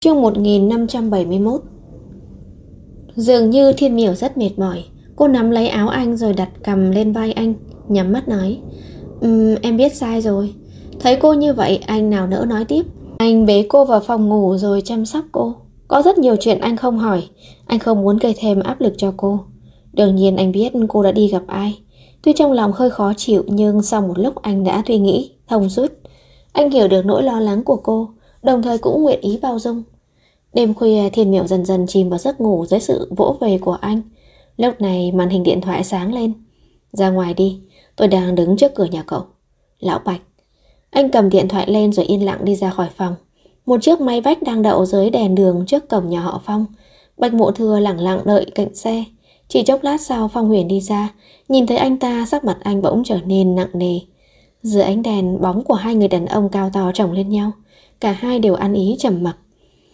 Chương 1571. Dường như Thiên Miểu rất mệt mỏi. Cô nắm lấy áo anh rồi đặt cằm lên vai anh, nhắm mắt nói: Em biết sai rồi. Thấy cô như vậy, anh nào nỡ nói tiếp. Anh bế cô vào phòng ngủ rồi chăm sóc cô. Có rất nhiều chuyện anh không hỏi. Anh không muốn gây thêm áp lực cho cô. Đương nhiên anh biết cô đã đi gặp ai. Tuy trong lòng hơi khó chịu, nhưng sau một lúc anh đã suy nghĩ thông suốt. Anh hiểu được nỗi lo lắng của cô, đồng thời cũng nguyện ý bao dung. Đêm khuya, Thiên Miểu dần dần chìm vào giấc ngủ dưới sự vỗ về của anh. Lúc này màn hình điện thoại sáng lên. Ra ngoài đi, tôi đang đứng trước cửa nhà cậu. Lão Bạch. Anh cầm điện thoại lên rồi yên lặng đi ra khỏi phòng. Một chiếc máy vách đang đậu dưới đèn đường trước cổng nhà họ Phong. Bạch Mộ Thừa lẳng lặng đợi cạnh xe. Chỉ chốc lát sau, Phong Huyền đi ra. Nhìn thấy anh ta, sắc mặt anh bỗng trở nên nặng nề. Dưới ánh đèn, bóng của hai người đàn ông cao to chồng lên nhau. Cả hai đều ăn ý trầm mặc.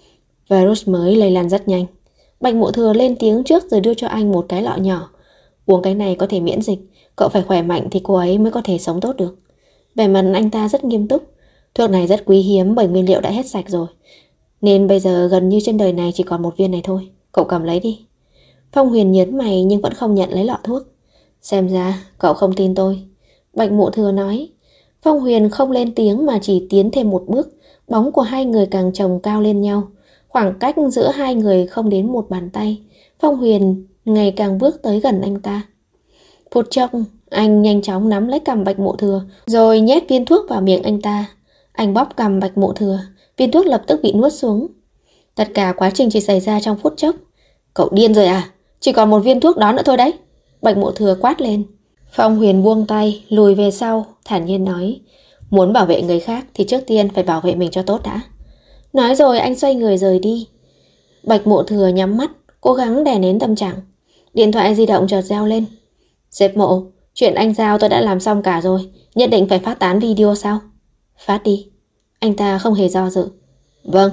Virus mới lây lan rất nhanh. Bạch Mộ Thừa lên tiếng trước rồi đưa cho anh một cái lọ nhỏ. Uống cái này có thể miễn dịch. Cậu phải khỏe mạnh thì cô ấy mới có thể sống tốt được. Vẻ mặt anh ta rất nghiêm túc. Thuốc này rất quý hiếm bởi nguyên liệu đã hết sạch rồi, nên bây giờ gần như trên đời này chỉ còn một viên này thôi. Cậu cầm lấy đi. Phong Huyền nhớn mày nhưng vẫn không nhận lấy lọ thuốc. Xem ra cậu không tin tôi, Bạch Mộ Thừa nói. Phong Huyền không lên tiếng mà chỉ tiến thêm một bước. Bóng của hai người càng chồng cao lên nhau. Khoảng cách giữa hai người không đến một bàn tay. Phong Huyền ngày càng bước tới gần anh ta. Phút chốc, anh nhanh chóng nắm lấy cằm Bạch Mộ Thừa rồi nhét viên thuốc vào miệng anh ta. Anh bóp cằm Bạch Mộ Thừa, viên thuốc lập tức bị nuốt xuống. Tất cả quá trình chỉ xảy ra trong phút chốc. Cậu điên rồi à? Chỉ còn một viên thuốc đó nữa thôi đấy, Bạch Mộ Thừa quát lên. Phong Huyền buông tay, lùi về sau, thản nhiên nói: Muốn bảo vệ người khác thì trước tiên phải bảo vệ mình cho tốt đã. Nói rồi anh xoay người rời đi. Bạch Mộ Thừa nhắm mắt, cố gắng đè nén tâm trạng. Điện thoại di động chợt reo lên. Sếp Mộ, chuyện anh giao tôi đã làm xong cả rồi. Nhất định phải phát tán video sao? Phát đi. Anh ta không hề do dự. Vâng.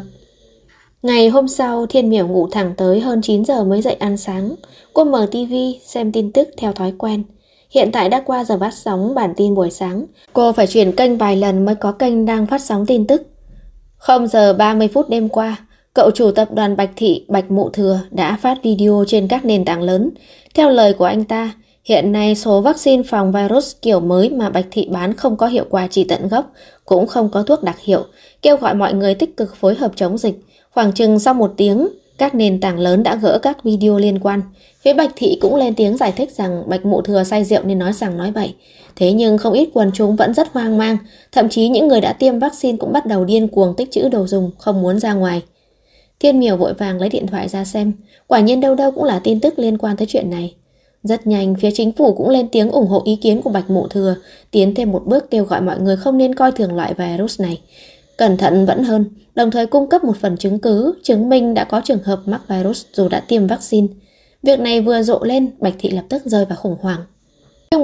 Ngày hôm sau, Thiên Miểu ngủ thẳng tới hơn 9 giờ mới dậy ăn sáng. Cô mở tivi xem tin tức theo thói quen. Hiện tại đã qua giờ phát sóng bản tin buổi sáng. Cô phải chuyển kênh vài lần mới có kênh đang phát sóng tin tức. 0 giờ 30 phút đêm qua, cậu chủ tập đoàn Bạch Thị Bạch Mộ Thừa đã phát video trên các nền tảng lớn. Theo lời của anh ta, hiện nay số vaccine phòng virus kiểu mới mà Bạch Thị bán không có hiệu quả trị tận gốc, cũng không có thuốc đặc hiệu, kêu gọi mọi người tích cực phối hợp chống dịch. Khoảng chừng sau 1 tiếng, các nền tảng lớn đã gỡ các video liên quan. Phía Bạch Thị cũng lên tiếng giải thích rằng Bạch Mộ Thừa say rượu nên nói rằng nói bậy. Thế nhưng không ít quần chúng vẫn rất hoang mang, thậm chí những người đã tiêm vaccine cũng bắt đầu điên cuồng tích trữ đồ dùng, không muốn ra ngoài. Thiên Miểu vội vàng lấy điện thoại ra xem, quả nhiên đâu đâu cũng là tin tức liên quan tới chuyện này. Rất nhanh, phía chính phủ cũng lên tiếng ủng hộ ý kiến của Bạch Mộ Thừa, tiến thêm một bước kêu gọi mọi người không nên coi thường loại virus này. Cẩn thận vẫn hơn, đồng thời cung cấp một phần chứng cứ chứng minh đã có trường hợp mắc virus dù đã tiêm vaccine. Việc này vừa rộ lên, Bạch Thị lập tức rơi vào khủng hoảng. Chương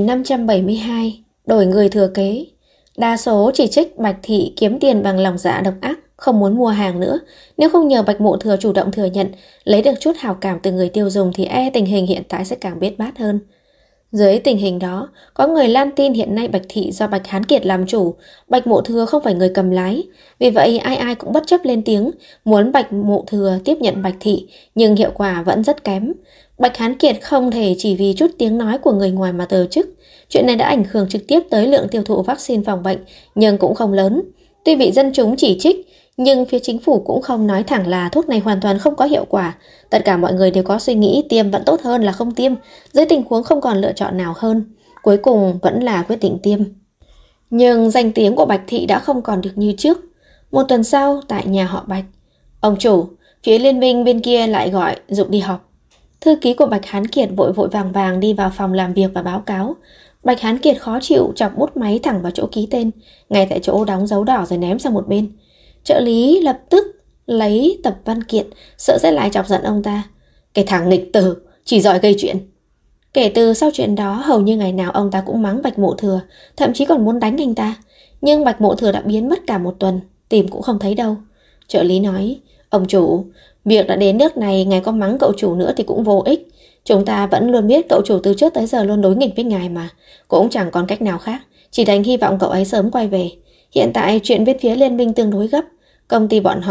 1572, đổi người thừa kế. Đa số chỉ trích Bạch Thị kiếm tiền bằng lòng dạ độc ác, không muốn mua hàng nữa. Nếu không nhờ Bạch Mộ Thừa chủ động thừa nhận, lấy được chút hào cảm từ người tiêu dùng thì tình hình hiện tại sẽ càng bết bát hơn. Dưới tình hình đó, có người lan tin hiện nay Bạch Thị do Bạch Hán Kiệt làm chủ, Bạch Mộ Thừa không phải người cầm lái. Vì vậy ai ai cũng bất chấp lên tiếng, muốn Bạch Mộ Thừa tiếp nhận Bạch Thị, nhưng hiệu quả vẫn rất kém. Bạch Hán Kiệt không thể chỉ vì chút tiếng nói của người ngoài mà từ chức. Chuyện này đã ảnh hưởng trực tiếp tới lượng tiêu thụ vaccine phòng bệnh, nhưng cũng không lớn. Tuy bị dân chúng chỉ trích, nhưng phía chính phủ cũng không nói thẳng là thuốc này hoàn toàn không có hiệu quả. Tất cả mọi người đều có suy nghĩ tiêm vẫn tốt hơn là không tiêm. Dưới tình huống không còn lựa chọn nào hơn, cuối cùng vẫn là quyết định tiêm. Nhưng danh tiếng của Bạch Thị đã không còn được như trước. Một tuần sau, tại nhà họ Bạch, ông chủ, phía liên minh bên kia lại gọi giục đi họp. Thư ký của Bạch Hán Kiệt vội vội vàng vàng đi vào phòng làm việc và báo cáo. Bạch Hán Kiệt khó chịu chọc bút máy thẳng vào chỗ ký tên, ngay tại chỗ đóng dấu đỏ rồi ném sang một bên. Trợ lý lập tức lấy tập văn kiện, sợ sẽ lại chọc giận ông ta. Cái thằng nghịch tử, chỉ giỏi gây chuyện. Kể từ sau chuyện đó, hầu như ngày nào ông ta cũng mắng Bạch Mộ Thừa, thậm chí còn muốn đánh anh ta. Nhưng Bạch Mộ Thừa đã biến mất cả một tuần, tìm cũng không thấy đâu. Trợ lý nói: Ông chủ, việc đã đến nước này, ngài có mắng cậu chủ nữa thì cũng vô ích. Chúng ta vẫn luôn biết cậu chủ từ trước tới giờ luôn đối nghịch với ngài mà. Cũng chẳng còn cách nào khác, chỉ đành hy vọng cậu ấy sớm quay về. Hiện tại chuyện bên phía liên minh tương đối gấp. Công ty bọn họ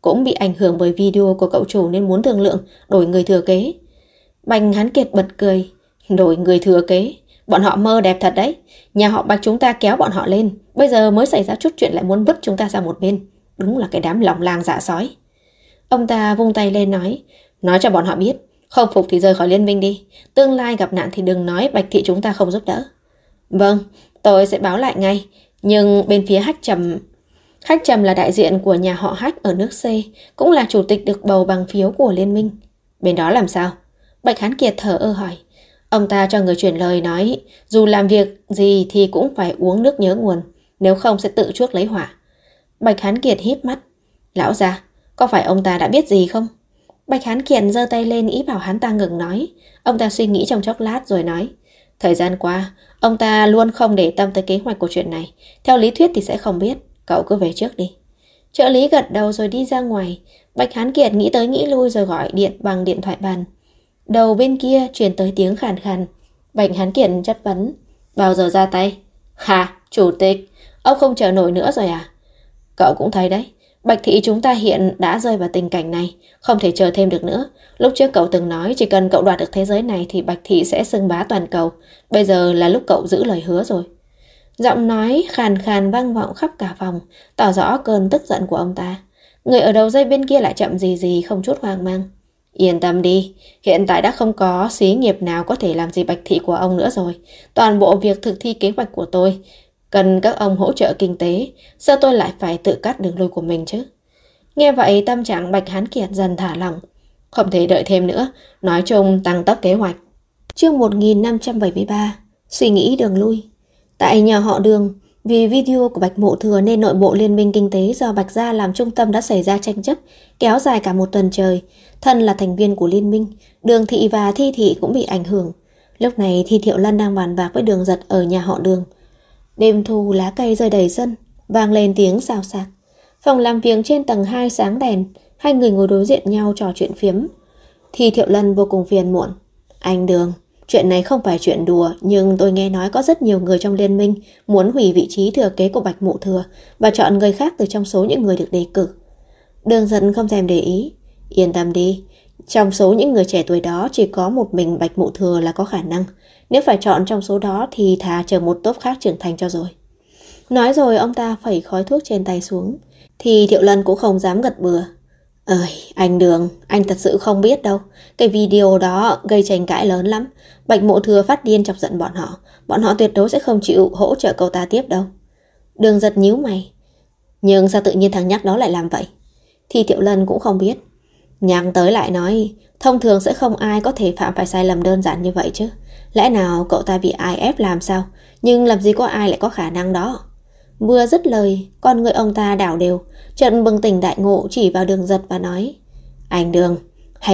cũng bị ảnh hưởng bởi video của cậu chủ nên muốn thương lượng đổi người thừa kế. Bạch Hán Kiệt bật cười. Đổi người thừa kế? Bọn họ mơ đẹp thật đấy. Nhà họ Bạch chúng ta kéo bọn họ lên, bây giờ mới xảy ra chút chuyện lại muốn vứt chúng ta sang một bên. Đúng là cái đám lòng lang dạ sói. Ông ta vung tay lên nói cho bọn họ biết, không phục thì rời khỏi liên minh đi. Tương lai gặp nạn thì đừng nói Bạch thị chúng ta không giúp đỡ. Vâng, tôi sẽ báo lại ngay. Nhưng bên phía Hách Trầm là đại diện của nhà họ Hách ở nước C, cũng là chủ tịch được bầu bằng phiếu của liên minh. Bên đó làm sao? Bạch Hán Kiệt thở ơ hỏi. Ông ta cho người chuyển lời nói, dù làm việc gì thì cũng phải uống nước nhớ nguồn, nếu không sẽ tự chuốc lấy họa. Bạch Hán Kiệt híp mắt. Lão già, có phải ông ta đã biết gì không? Bạch Hán Kiệt giơ tay lên ý bảo hắn ta ngừng nói. Ông ta suy nghĩ trong chốc lát rồi nói. Thời gian qua, ông ta luôn không để tâm tới kế hoạch của chuyện này. Theo lý thuyết thì sẽ không biết. Cậu cứ về trước đi. Trợ lý gật đầu rồi đi ra ngoài. Bạch Hán Kiệt nghĩ tới nghĩ lui rồi gọi điện bằng điện thoại bàn. Đầu bên kia truyền tới tiếng khàn khàn. Bạch Hán Kiệt chất vấn. Bao giờ ra tay? Hả, chủ tịch, ông không chờ nổi nữa rồi à? Cậu cũng thấy đấy, Bạch thị chúng ta hiện đã rơi vào tình cảnh này, không thể chờ thêm được nữa. Lúc trước cậu từng nói chỉ cần cậu đoạt được thế giới này thì Bạch thị sẽ xưng bá toàn cầu. Bây giờ là lúc cậu giữ lời hứa rồi. Giọng nói khàn khàn vang vọng khắp cả phòng, tỏ rõ cơn tức giận của ông ta. Người ở đầu dây bên kia lại chậm gì không chút hoang mang. Yên tâm đi, hiện tại đã không có xí nghiệp nào có thể làm gì Bạch thị của ông nữa rồi. Toàn bộ việc thực thi kế hoạch của tôi cần các ông hỗ trợ kinh tế, sao tôi lại phải tự cắt đường lui của mình chứ? Nghe vậy tâm trạng Bạch Hán Kiệt dần thả lỏng. Không thể đợi thêm nữa, nói chung tăng tốc kế hoạch. Chương 1573, suy nghĩ đường lui. Tại nhà họ Đường, vì video của Bạch Mộ Thừa nên nội bộ liên minh kinh tế do Bạch Gia làm trung tâm đã xảy ra tranh chấp, kéo dài cả một tuần trời. Thân là thành viên của liên minh, Đường Thị và Thi Thị cũng bị ảnh hưởng. Lúc này Thi Thiệu Lân đang bàn bạc với Đường Giật ở nhà họ Đường. Đêm thu lá cây rơi đầy sân, vang lên tiếng xào xạc. Phòng làm việc trên tầng 2 sáng đèn, hai người ngồi đối diện nhau trò chuyện phiếm. Thi Thiệu Lân vô cùng phiền muộn. Anh Đường, chuyện này không phải chuyện đùa, nhưng tôi nghe nói có rất nhiều người trong liên minh muốn hủy vị trí thừa kế của Bạch Mộ Thừa và chọn người khác từ trong số những người được đề cử. Đường Giật không thèm để ý. Yên tâm đi, trong số những người trẻ tuổi đó chỉ có một mình Bạch Mộ Thừa là có khả năng. Nếu phải chọn trong số đó thì thà chờ một tốp khác trưởng thành cho rồi. Nói rồi ông ta phẩy khói thuốc trên tay xuống. Thì Thiệu Lân cũng không dám gật bừa. Ơi, anh Đường, anh thật sự không biết đâu. Cái video đó gây tranh cãi lớn lắm. Bạch Mộ Thừa phát điên chọc giận bọn họ. Bọn họ tuyệt đối sẽ không chịu hỗ trợ cậu ta tiếp đâu. Đường Giật nhíu mày. Nhưng sao tự nhiên thằng nhóc đó lại làm vậy? Thì Thiệu Lân cũng không biết. Nhắc tới lại nói, thông thường sẽ không ai có thể phạm phải sai lầm đơn giản như vậy chứ. Lẽ nào cậu ta bị ai ép làm sao? Nhưng làm gì có ai lại có khả năng đó. Vừa dứt lời, con người ông ta đảo đều, chợt bừng tỉnh đại ngộ chỉ vào Đường Giật và nói. Anh Đường, hay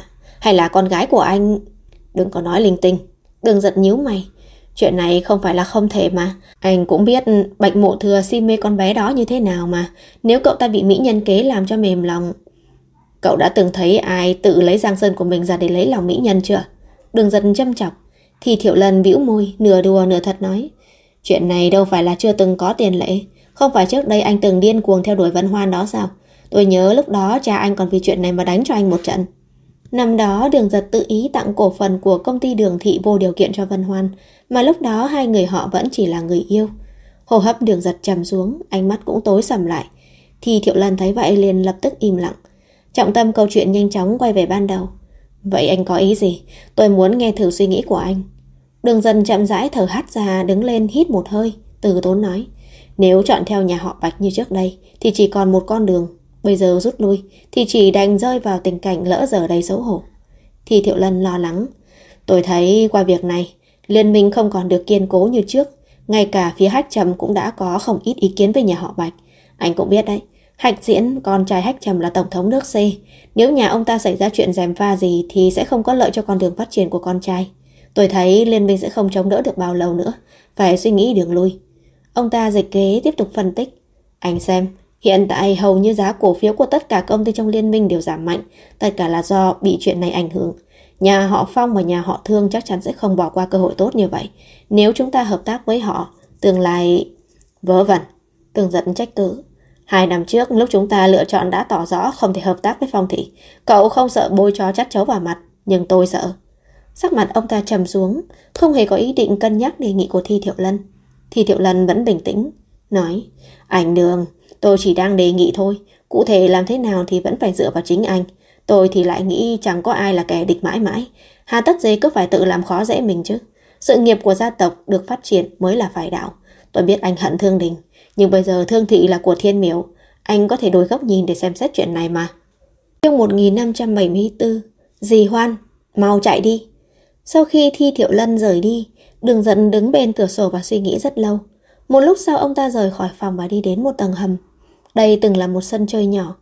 là con gái của anh... Đừng có nói linh tinh. Đường Giật nhíu mày. Chuyện này không phải là không thể mà. Anh cũng biết Bạch Mộ Thừa si mê con bé đó như thế nào mà. Nếu cậu ta bị mỹ nhân kế làm cho mềm lòng... Cậu đã từng thấy ai tự lấy giang sơn của mình ra để lấy lòng mỹ nhân chưa? Đường Giật châm chọc. Thì Thiệu Lân bĩu môi, nửa đùa nửa thật nói. Chuyện này đâu phải là chưa từng có tiền lệ. Không phải trước đây anh từng điên cuồng theo đuổi Vân Hoan đó sao? Tôi nhớ lúc đó cha anh còn vì chuyện này mà đánh cho anh một trận. Năm đó Đường Giật tự ý tặng cổ phần của công ty Đường Thị vô điều kiện cho Vân Hoan, mà lúc đó hai người họ vẫn chỉ là người yêu. Hô hấp Đường Giật trầm xuống, ánh mắt cũng tối sầm lại. Thì Thiệu Lân thấy vậy liền lập tức im lặng. Trọng tâm câu chuyện nhanh chóng quay về ban đầu. Vậy anh có ý gì? Tôi muốn nghe thử suy nghĩ của anh. Đường Dần chậm rãi thở hắt ra, đứng lên hít một hơi, từ tốn nói. Nếu chọn theo nhà họ Bạch như trước đây thì chỉ còn một con đường. Bây giờ rút lui thì chỉ đành rơi vào tình cảnh lỡ dở đầy xấu hổ. Thì Thiệu Lân lo lắng. Tôi thấy qua việc này, liên minh không còn được kiên cố như trước. Ngay cả phía Hách Trầm cũng đã có không ít ý kiến với nhà họ Bạch. Anh cũng biết đấy, Hách Diễn, con trai Hách Trầm là tổng thống nước C. Nếu nhà ông ta xảy ra chuyện gièm pha gì thì sẽ không có lợi cho con đường phát triển của con trai. Tôi thấy liên minh sẽ không chống đỡ được bao lâu nữa. Phải suy nghĩ đường lui. Ông ta dịch ghế tiếp tục phân tích. Anh xem, hiện tại hầu như giá cổ phiếu của tất cả công ty trong liên minh đều giảm mạnh. Tất cả là do bị chuyện này ảnh hưởng. Nhà họ Phong và nhà họ Thương chắc chắn sẽ không bỏ qua cơ hội tốt như vậy. Nếu chúng ta hợp tác với họ, tương lai... Vớ vẩn. Tường giận trách cứ. 2 năm trước lúc chúng ta lựa chọn đã tỏ rõ không thể hợp tác với Phong thị. Cậu không sợ bôi chó chát chấu vào mặt, nhưng tôi sợ. Sắc mặt ông ta trầm xuống, không hề có ý định cân nhắc đề nghị của Thi Thiệu Lân. Thi Thiệu Lân vẫn bình tĩnh, nói: Anh Đường, tôi chỉ đang đề nghị thôi. Cụ thể làm thế nào thì vẫn phải dựa vào chính anh. Tôi thì lại nghĩ chẳng có ai là kẻ địch mãi mãi. Hà tất gì cứ phải tự làm khó dễ mình chứ. Sự nghiệp của gia tộc được phát triển mới là phải đạo. Tôi biết anh hận Thương Đình, nhưng bây giờ Thương thị là của Thiên Miểu. Anh có thể đổi góc nhìn để xem xét chuyện này mà. Chương 1574. Dì Hoan, mau chạy đi. Sau khi Thi Thiệu Lân rời đi, Đường Giận đứng bên cửa sổ và suy nghĩ rất lâu. Một lúc sau ông ta rời khỏi phòng và đi đến một tầng hầm. Đây từng là một sân chơi nhỏ.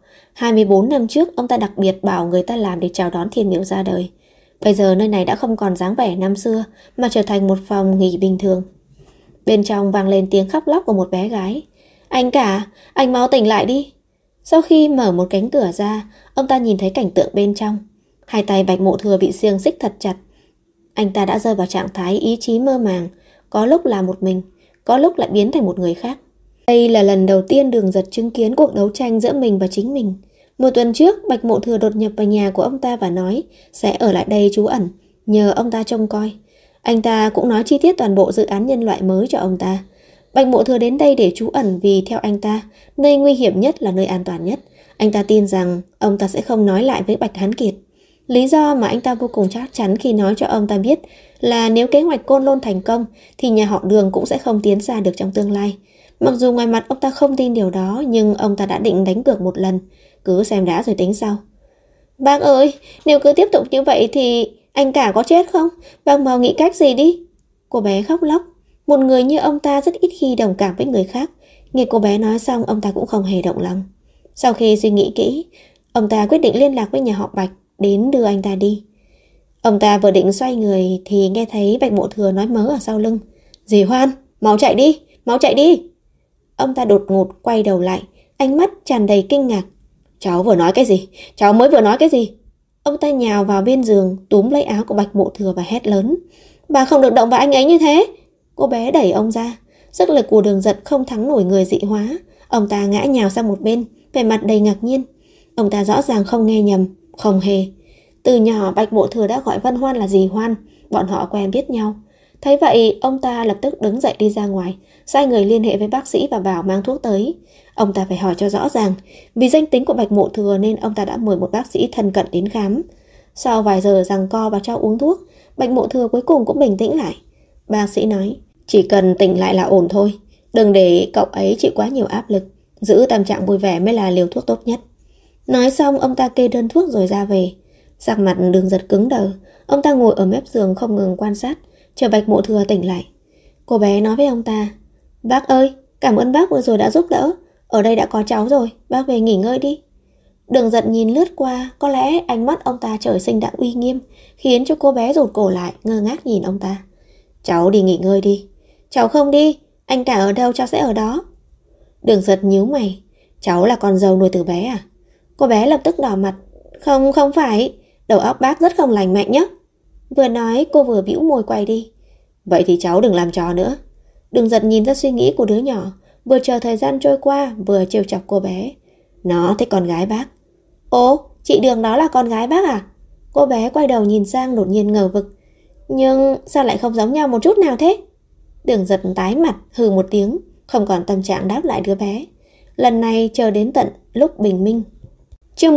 24 năm trước ông ta đặc biệt bảo người ta làm để chào đón Thiên Miểu ra đời. Bây giờ nơi này đã không còn dáng vẻ năm xưa mà trở thành một phòng nghỉ bình thường. Bên trong vang lên tiếng khóc lóc của một bé gái. Anh cả, anh mau tỉnh lại đi. Sau khi mở một cánh cửa ra, ông ta nhìn thấy cảnh tượng bên trong. Hai tay Bạch Mộ Thừa bị xiềng xích thật chặt. Anh ta đã rơi vào trạng thái ý chí mơ màng, có lúc là một mình, có lúc lại biến thành một người khác. Đây là lần đầu tiên Đường Giật chứng kiến cuộc đấu tranh giữa mình và chính mình. Một tuần trước, Bạch Mộ Thừa đột nhập vào nhà của ông ta và nói sẽ ở lại đây trú ẩn, nhờ ông ta trông coi. Anh ta cũng nói chi tiết toàn bộ dự án nhân loại mới cho ông ta. Bạch Mộ Thừa đến đây để trú ẩn vì theo anh ta, nơi nguy hiểm nhất là nơi an toàn nhất. Anh ta tin rằng ông ta sẽ không nói lại với Bạch Hán Kiệt. Lý do mà anh ta vô cùng chắc chắn khi nói cho ông ta biết là nếu kế hoạch Côn Lôn thành công thì nhà họ Đường cũng sẽ không tiến xa được trong tương lai. Mặc dù ngoài mặt ông ta không tin điều đó, nhưng ông ta đã định đánh cược một lần, cứ xem đã rồi tính sau. Bác ơi, nếu cứ tiếp tục như vậy thì anh cả có chết không? Bác mau nghĩ cách gì đi. Cô bé khóc lóc. Một người như ông ta rất ít khi đồng cảm với người khác. Nghe cô bé nói xong, ông ta cũng không hề động lòng. Sau khi suy nghĩ kỹ, ông ta quyết định liên lạc với nhà họ Bạch đến đưa anh ta đi. Ông ta vừa định xoay người thì nghe thấy Bạch Mộ Thừa nói mớ ở sau lưng. Dì Hoan, mau chạy đi, mau chạy đi. Ông ta đột ngột quay đầu lại, ánh mắt tràn đầy kinh ngạc. Cháu vừa nói cái gì? Cháu mới vừa nói cái gì? Ông ta nhào vào bên giường, túm lấy áo của Bạch Mộ Thừa và hét lớn. Bà không được động vào anh ấy như thế. Cô bé đẩy ông ra. Sức lực của Đường Giật không thắng nổi người dị hóa. Ông ta ngã nhào sang một bên, vẻ mặt đầy ngạc nhiên. Ông ta rõ ràng không nghe nhầm, không hề. Từ nhỏ Bạch Mộ Thừa đã gọi Vân Hoan là dì Hoan, bọn họ quen biết nhau. Thấy vậy, ông ta lập tức đứng dậy đi ra ngoài, sai người liên hệ với bác sĩ và bảo mang thuốc tới. Ông ta phải hỏi cho rõ ràng. Vì danh tính của Bạch Mộ Thừa nên ông ta đã mời một bác sĩ thân cận đến khám. Sau vài giờ giằng co và cho uống thuốc, Bạch Mộ Thừa cuối cùng cũng bình tĩnh lại. Bác sĩ nói, chỉ cần tỉnh lại là ổn thôi. Đừng để cậu ấy chịu quá nhiều áp lực. Giữ tâm trạng vui vẻ mới là liều thuốc tốt nhất. Nói xong, ông ta kê đơn thuốc rồi ra về. Sắc mặt Đường Giật cứng đờ. Ông ta ngồi ở mép giường không ngừng quan sát, chờ Bạch Mộ Thừa tỉnh lại. Cô bé nói với ông ta, bác ơi, cảm ơn bác vừa rồi đã giúp đỡ. Ở đây đã có cháu rồi, bác về nghỉ ngơi đi. Đường Giật nhìn lướt qua, có lẽ ánh mắt ông ta trời sinh đã uy nghiêm, khiến cho cô bé rụt cổ lại, ngơ ngác nhìn ông ta. Cháu đi nghỉ ngơi đi. Cháu không đi, anh cả ở đâu cháu sẽ ở đó. Đường Giật nhíu mày, cháu là con dâu nuôi từ bé à? Cô bé lập tức đỏ mặt. Không phải, đầu óc bác rất không lành mạnh nhé. Vừa nói cô vừa bĩu môi quay đi. Vậy thì cháu đừng làm trò nữa. Đường Giật nhìn ra suy nghĩ của đứa nhỏ, vừa chờ thời gian trôi qua vừa trêu chọc cô bé. Nó thích con gái bác. Ồ, chị Đường đó là con gái bác à? Cô bé quay đầu nhìn sang đột nhiên ngờ vực. Nhưng sao lại không giống nhau một chút nào thế? Đường Giật tái mặt hừ một tiếng, không còn tâm trạng đáp lại đứa bé. Lần này chờ đến tận lúc bình minh. Chương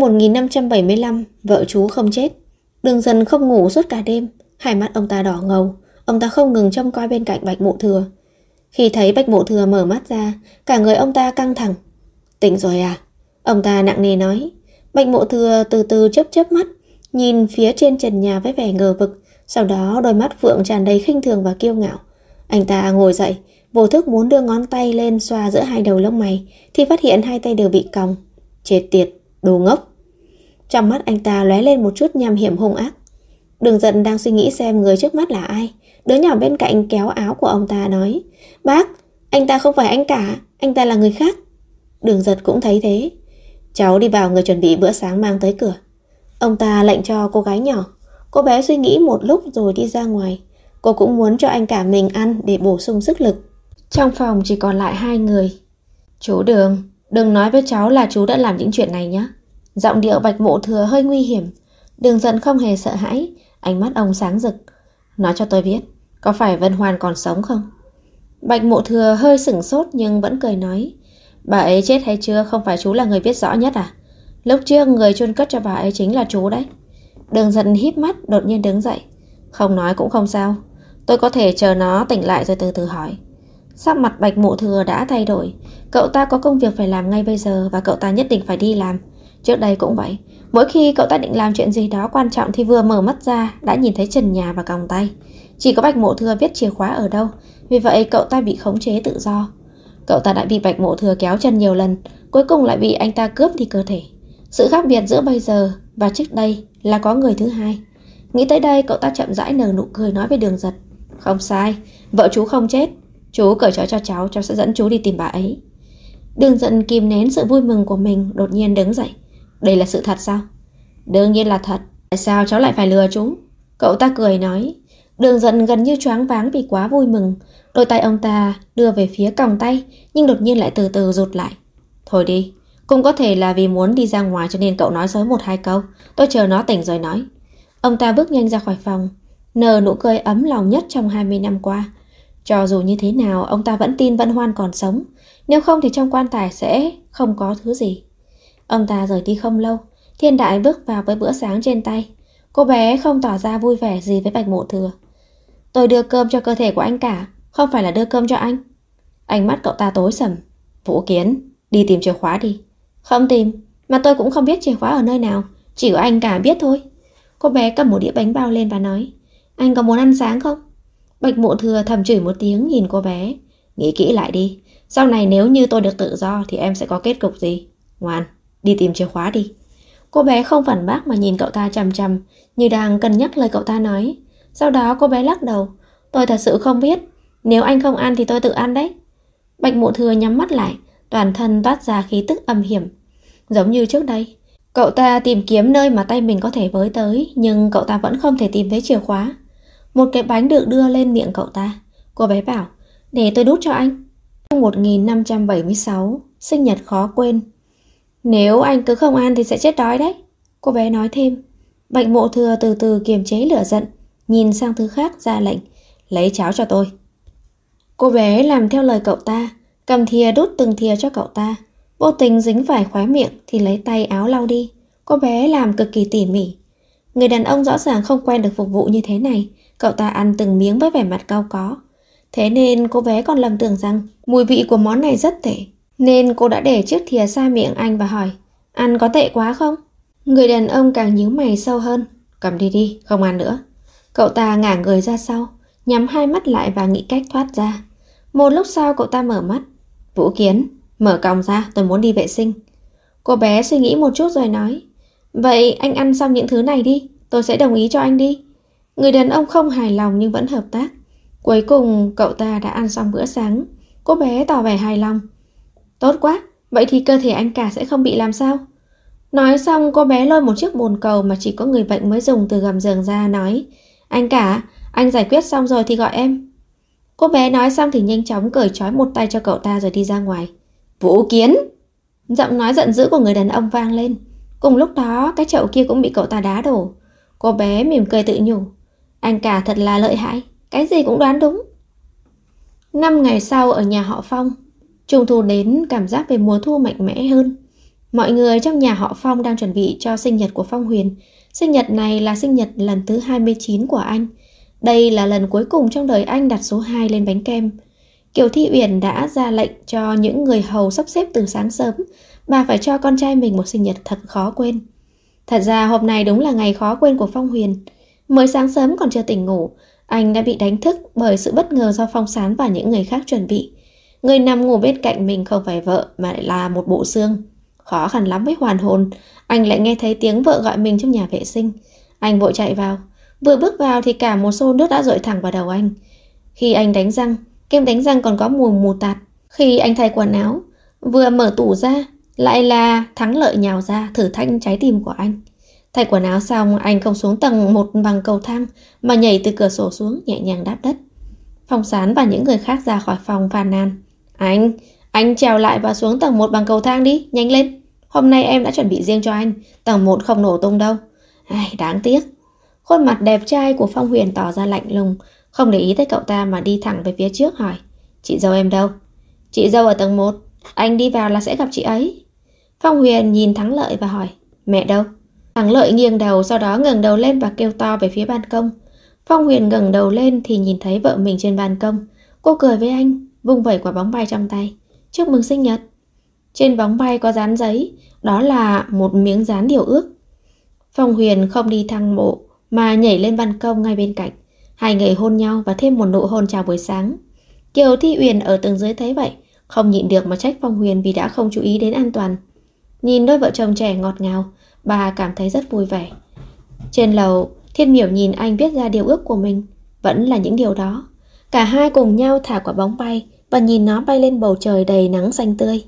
1575, vợ chú không chết. Đường Dần không ngủ suốt cả đêm, hai mắt ông ta đỏ ngầu. Ông ta không ngừng trông coi bên cạnh Bạch Mộ Thừa. Khi thấy Bạch Mộ Thừa mở mắt ra, cả người ông ta căng thẳng. Tỉnh rồi à? Ông ta nặng nề nói. Bạch Mộ Thừa từ từ chớp mắt, nhìn phía trên trần nhà với vẻ ngờ vực. Sau đó đôi mắt phượng tràn đầy khinh thường và kiêu ngạo. Anh ta ngồi dậy, vô thức muốn đưa ngón tay lên xoa giữa hai đầu lông mày, thì phát hiện hai tay đều bị còng. Chết tiệt, đồ ngốc. Trong mắt anh ta lóe lên một chút nham hiểm hung ác. Đường Dần đang suy nghĩ xem người trước mắt là ai. Đứa nhỏ bên cạnh kéo áo của ông ta nói, bác, anh ta không phải anh cả, anh ta là người khác. Đường Giật cũng thấy thế. Cháu đi vào, người chuẩn bị bữa sáng mang tới cửa. Ông ta lệnh cho cô gái nhỏ. Cô bé suy nghĩ một lúc rồi đi ra ngoài. Cô cũng muốn cho anh cả mình ăn để bổ sung sức lực. Trong phòng chỉ còn lại hai người. Chú Đường, Đừng nói với cháu là chú đã làm những chuyện này nhé. Giọng điệu Bạch Mộ Thừa hơi nguy hiểm. Đường Giận không hề sợ hãi, ánh mắt ông sáng rực. Nói cho tôi biết, có phải Vân Hoan còn sống không? Bạch Mộ Thừa hơi sửng sốt nhưng vẫn cười nói. Bà ấy chết hay chưa không phải chú là người biết rõ nhất à? Lúc trước người chôn cất cho bà ấy chính là chú đấy. Đường Giận híp mắt đột nhiên đứng dậy. Không nói cũng không sao. Tôi có thể chờ nó tỉnh lại rồi từ từ hỏi. Sắc mặt Bạch Mộ Thừa đã thay đổi. Cậu ta có công việc phải làm ngay bây giờ và cậu ta nhất định phải đi làm. Trước đây cũng vậy. Mỗi khi cậu ta định làm chuyện gì đó quan trọng thì vừa mở mắt ra đã nhìn thấy trần nhà và còng tay. Chỉ có Bạch Mộ Thừa biết chìa khóa ở đâu. Vì vậy cậu ta bị khống chế tự do. Cậu ta đã bị Bạch Mộ Thừa kéo chân nhiều lần, cuối cùng lại bị anh ta cướp đi cơ thể. Sự khác biệt giữa bây giờ và trước đây là có người thứ hai. Nghĩ tới đây cậu ta chậm rãi nở nụ cười nói với Đường Giật. Không sai, vợ chú không chết. Chú cởi trói cho cháu sẽ dẫn chú đi tìm bà ấy. Đường Giật kìm nén sự vui mừng của mình, đột nhiên đứng dậy. Đây là sự thật sao? Đương nhiên là thật. Tại sao cháu lại phải lừa chú? Cậu ta cười nói. Đường Giật gần như choáng váng vì quá vui mừng. Đôi tay ông ta đưa về phía còng tay, nhưng đột nhiên lại từ từ rụt lại. Thôi đi, cũng có thể là vì muốn đi ra ngoài cho nên cậu nói dối 1-2 câu. Tôi chờ nó tỉnh rồi nói. Ông ta bước nhanh ra khỏi phòng, nở nụ cười ấm lòng nhất trong 20 năm qua. Cho dù như thế nào, ông ta vẫn tin Vân Hoan còn sống. Nếu không thì trong quan tài sẽ không có thứ gì. Ông ta rời đi không lâu, Thiên Đại bước vào với bữa sáng trên tay. Cô bé không tỏ ra vui vẻ gì với Bạch Mộ Thừa. Tôi đưa cơm cho cơ thể của anh cả, không phải là đưa cơm cho anh. Ánh mắt cậu ta tối sầm. Vũ Kiến, đi tìm chìa khóa đi. Không tìm, mà tôi cũng không biết chìa khóa ở nơi nào. Chỉ có anh cả biết thôi. Cô bé cầm một đĩa bánh bao lên và nói. Anh có muốn ăn sáng không? Bạch Mộ Thừa thầm chửi một tiếng nhìn cô bé. Nghĩ kỹ lại đi. Sau này nếu như tôi được tự do thì em sẽ có kết cục gì? Ngoan, đi tìm chìa khóa đi. Cô bé không phản bác mà nhìn cậu ta chằm chằm, như đang cân nhắc lời cậu ta nói. Sau đó cô bé lắc đầu. Tôi thật sự không biết. Nếu anh không ăn thì tôi tự ăn đấy. Bạch Mộ Thừa nhắm mắt lại, toàn thân toát ra khí tức âm hiểm. Giống như trước đây, cậu ta tìm kiếm nơi mà tay mình có thể với tới, nhưng cậu ta vẫn không thể tìm thấy chìa khóa. Một cái bánh được đưa lên miệng cậu ta. Cô bé bảo, để tôi đút cho anh. 1576, sinh nhật khó quên. Nếu anh cứ không ăn thì sẽ chết đói đấy. Cô bé nói thêm. Bạch Mộ Thừa từ từ kiềm chế lửa giận, nhìn sang thứ khác ra lệnh. Lấy cháo cho tôi. Cô bé làm theo lời cậu ta, cầm thìa đút từng thìa cho cậu ta. Vô tình dính phải khóe miệng thì lấy tay áo lau đi. Cô bé làm cực kỳ tỉ mỉ. Người đàn ông rõ ràng không quen được phục vụ như thế này. Cậu ta ăn từng miếng với vẻ mặt cau có. Thế nên cô bé còn lầm tưởng rằng mùi vị của món này rất tệ. Nên cô đã để chiếc thìa xa miệng anh và hỏi, ăn có tệ quá không? Người đàn ông càng nhíu mày sâu hơn. Cầm đi đi, không ăn nữa. Cậu ta ngả người ra sau, nhắm hai mắt lại và nghĩ cách thoát ra. Một lúc sau cậu ta mở mắt. Vũ Kiến, mở còng ra, tôi muốn đi vệ sinh. Cô bé suy nghĩ một chút rồi nói, vậy anh ăn xong những thứ này đi, tôi sẽ đồng ý cho anh đi. Người đàn ông không hài lòng nhưng vẫn hợp tác. Cuối cùng cậu ta đã ăn xong bữa sáng. Cô bé tỏ vẻ hài lòng. Tốt quá, vậy thì cơ thể anh cả sẽ không bị làm sao? Nói xong cô bé lôi một chiếc bồn cầu mà chỉ có người bệnh mới dùng từ gầm giường ra, nói, anh cả, anh giải quyết xong rồi thì gọi em. Cô bé nói xong thì nhanh chóng cởi trói một tay cho cậu ta rồi đi ra ngoài. Vũ Kiến! Giọng nói giận dữ của người đàn ông vang lên. Cùng lúc đó cái chậu kia cũng bị cậu ta đá đổ. Cô bé mỉm cười tự nhủ, anh cả thật là lợi hại, cái gì cũng đoán đúng. 5 ngày sau ở nhà họ Phong, Trung thu đến, cảm giác về mùa thu mạnh mẽ hơn. Mọi người trong nhà họ Phong đang chuẩn bị cho sinh nhật của Phong Huyền. Sinh nhật này là sinh nhật lần thứ 29 của anh. Đây là lần cuối cùng trong đời anh đặt số 2 lên bánh kem. Kiều Thi Uyển đã ra lệnh cho những người hầu sắp xếp từ sáng sớm. Bà phải cho con trai mình một sinh nhật thật khó quên. Thật ra hôm nay đúng là ngày khó quên của Phong Huyền. Mới sáng sớm còn chưa tỉnh ngủ, anh đã bị đánh thức bởi sự bất ngờ do Phong Sán và những người khác chuẩn bị. Người nằm ngủ bên cạnh mình không phải vợ mà lại là một bộ xương. Khó khăn lắm mới hoàn hồn, anh lại nghe thấy tiếng vợ gọi mình trong nhà vệ sinh. Anh vội chạy vào. Vừa bước vào thì cả một xô nước đã dội thẳng vào đầu anh. Khi anh đánh răng, kem đánh răng còn có mùi mù tạt. Khi anh thay quần áo, vừa mở tủ ra, lại là thắng lợi nhào ra thử thách trái tim của anh. Thay quần áo xong, anh không xuống tầng 1 bằng cầu thang mà nhảy từ cửa sổ xuống, nhẹ nhàng đáp đất. Phong Sán và những người khác ra khỏi phòng phàn nàn. Anh trèo lại và xuống tầng 1 bằng cầu thang đi, nhanh lên. Hôm nay em đã chuẩn bị riêng cho anh, tầng 1 không nổ tung đâu. Ai, đáng tiếc. Khuôn mặt đẹp trai của Phong Huyền tỏ ra lạnh lùng, không để ý tới cậu ta mà đi thẳng về phía trước hỏi. Chị dâu em đâu? Chị dâu ở tầng 1, anh đi vào là sẽ gặp chị ấy. Phong Huyền nhìn Thắng Lợi và hỏi. Mẹ đâu? Thắng Lợi nghiêng đầu, sau đó ngẩng đầu lên và kêu to về phía ban công. Phong Huyền ngẩng đầu lên thì nhìn thấy vợ mình trên ban công. Cô cười với anh, vung vẩy quả bóng bay trong tay. Chúc mừng sinh nhật. Trên bóng bay có dán giấy, đó là một miếng dán điều ước. Phong Huyền không đi thang bộ mà nhảy lên ban công ngay bên cạnh. Hai người hôn nhau và thêm một nụ hôn chào buổi sáng. Kiều Thi Uyển ở tầng dưới thấy vậy, không nhịn được mà trách Phong Huyền vì đã không chú ý đến an toàn. Nhìn đôi vợ chồng trẻ ngọt ngào, bà cảm thấy rất vui vẻ. Trên lầu, Thiên Miểu nhìn anh viết ra điều ước của mình. Vẫn là những điều đó. Cả hai cùng nhau thả quả bóng bay và nhìn nó bay lên bầu trời đầy nắng xanh tươi.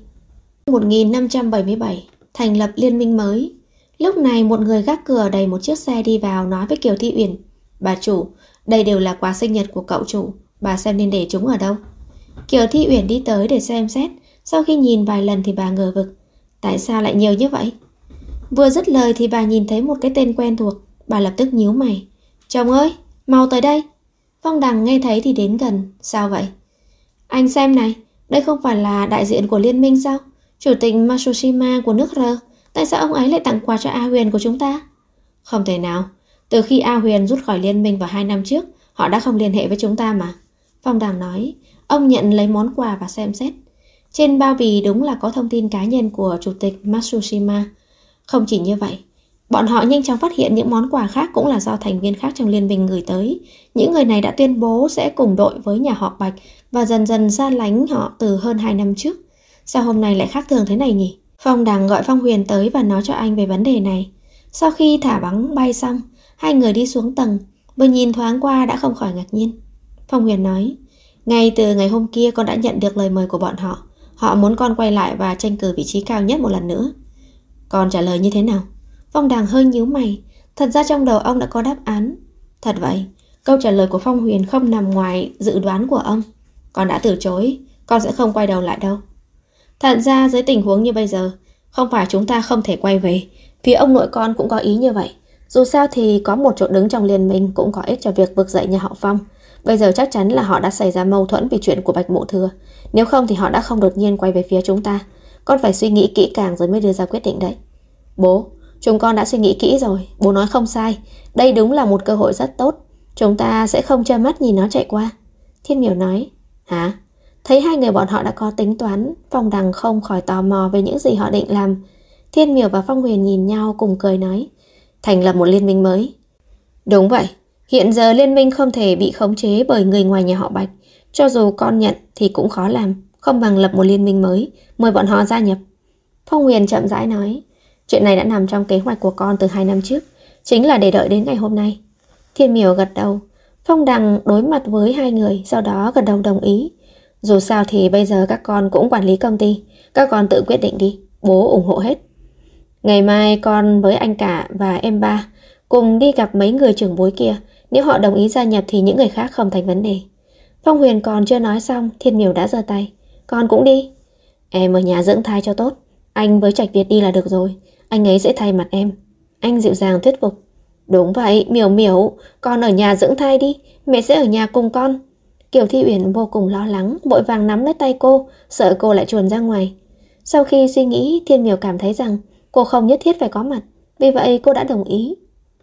1577, thành lập liên minh mới. Lúc này một người gác cửa đẩy một chiếc xe đi vào nói với Kiều Thi Uyển. Bà chủ, đây đều là quà sinh nhật của cậu chủ, bà xem nên để chúng ở đâu. Kiều Thi Uyển đi tới để xem xét. Sau khi nhìn vài lần thì bà ngờ vực. Tại sao lại nhiều như vậy? Vừa dứt lời thì bà nhìn thấy một cái tên quen thuộc. Bà lập tức nhíu mày. Chồng ơi, mau tới đây. Phong Đằng nghe thấy thì đến gần. Sao vậy? Anh xem này, đây không phải là đại diện của liên minh sao? Chủ tịch Matsushima của nước R. Tại sao ông ấy lại tặng quà cho A Huyền của chúng ta? Không thể nào. Từ khi A Huyền rút khỏi liên minh vào 2 năm trước, họ đã không liên hệ với chúng ta mà. Phong Đằng nói. Ông nhận lấy món quà và xem xét. Trên bao bì đúng là có thông tin cá nhân của chủ tịch Matsushima. Không chỉ như vậy, bọn họ nhanh chóng phát hiện những món quà khác cũng là do thành viên khác trong liên minh gửi tới. Những người này đã tuyên bố sẽ cùng đội với nhà họ Bạch và dần dần xa lánh họ từ hơn 2 năm trước. Sao hôm nay lại khác thường thế này nhỉ? Phong Đằng gọi Phong Huyền tới và nói cho anh về vấn đề này. Sau khi thả bắn bay xong, hai người đi xuống tầng, vừa nhìn thoáng qua đã không khỏi ngạc nhiên. Phong Huyền nói, ngay từ ngày hôm kia con đã nhận được lời mời của bọn họ. Họ muốn con quay lại và tranh cử vị trí cao nhất một lần nữa. Con trả lời như thế nào? Phong Đằng hơi nhíu mày. Thật ra trong đầu ông đã có đáp án. Thật vậy, câu trả lời của Phong Huyền không nằm ngoài dự đoán của ông. Con đã từ chối, con sẽ không quay đầu lại đâu. Thật ra dưới tình huống như bây giờ, không phải chúng ta không thể quay về. Phía ông nội con cũng có ý như vậy. Dù sao thì có một chỗ đứng trong liên minh cũng có ích cho việc vực dậy nhà họ Phong. Bây giờ chắc chắn là họ đã xảy ra mâu thuẫn vì chuyện của Bạch Mộ Thừa. Nếu không thì họ đã không đột nhiên quay về phía chúng ta. Con phải suy nghĩ kỹ càng rồi mới đưa ra quyết định đấy. Bố, chúng con đã suy nghĩ kỹ rồi. Bố nói không sai. Đây đúng là một cơ hội rất tốt. Chúng ta sẽ không trơ mắt nhìn nó chạy qua. Thiên Miểu nói. Hả? Thấy hai người bọn họ đã có tính toán, Phong Đằng không khỏi tò mò về những gì họ định làm. Thiên Miểu và Phong Huyền nhìn nhau cùng cười nói. Thành lập một liên minh mới. Đúng vậy. Hiện giờ liên minh không thể bị khống chế bởi người ngoài nhà họ Bạch. Cho dù con nhận thì cũng khó làm. Không bằng lập một liên minh mới, mời bọn họ gia nhập. Phong Huyền chậm rãi nói. Chuyện này đã nằm trong kế hoạch của con từ 2 năm trước. Chính là để đợi đến ngày hôm nay. Thiên Miểu gật đầu. Phong Đằng đối mặt với hai người, sau đó gật đầu đồng ý. Dù sao thì bây giờ các con cũng quản lý công ty. Các con tự quyết định đi. Bố ủng hộ hết. Ngày mai con với anh cả và em ba cùng đi gặp mấy người trưởng bối kia. Nếu họ đồng ý gia nhập thì những người khác không thành vấn đề. Phong Huyền còn chưa nói xong, Thiên Miểu đã giơ tay. Con cũng đi. Em ở nhà dưỡng thai cho tốt. Anh với Trạch Việt đi là được rồi. Anh ấy sẽ thay mặt em. Anh dịu dàng thuyết phục. Đúng vậy, Miểu Miểu, con ở nhà dưỡng thai đi. Mẹ sẽ ở nhà cùng con. Kiều Thi Uyển vô cùng lo lắng, vội vàng nắm lấy tay cô, sợ cô lại chuồn ra ngoài. Sau khi suy nghĩ, Thiên Miểu cảm thấy rằng cô không nhất thiết phải có mặt. Vì vậy cô đã đồng ý.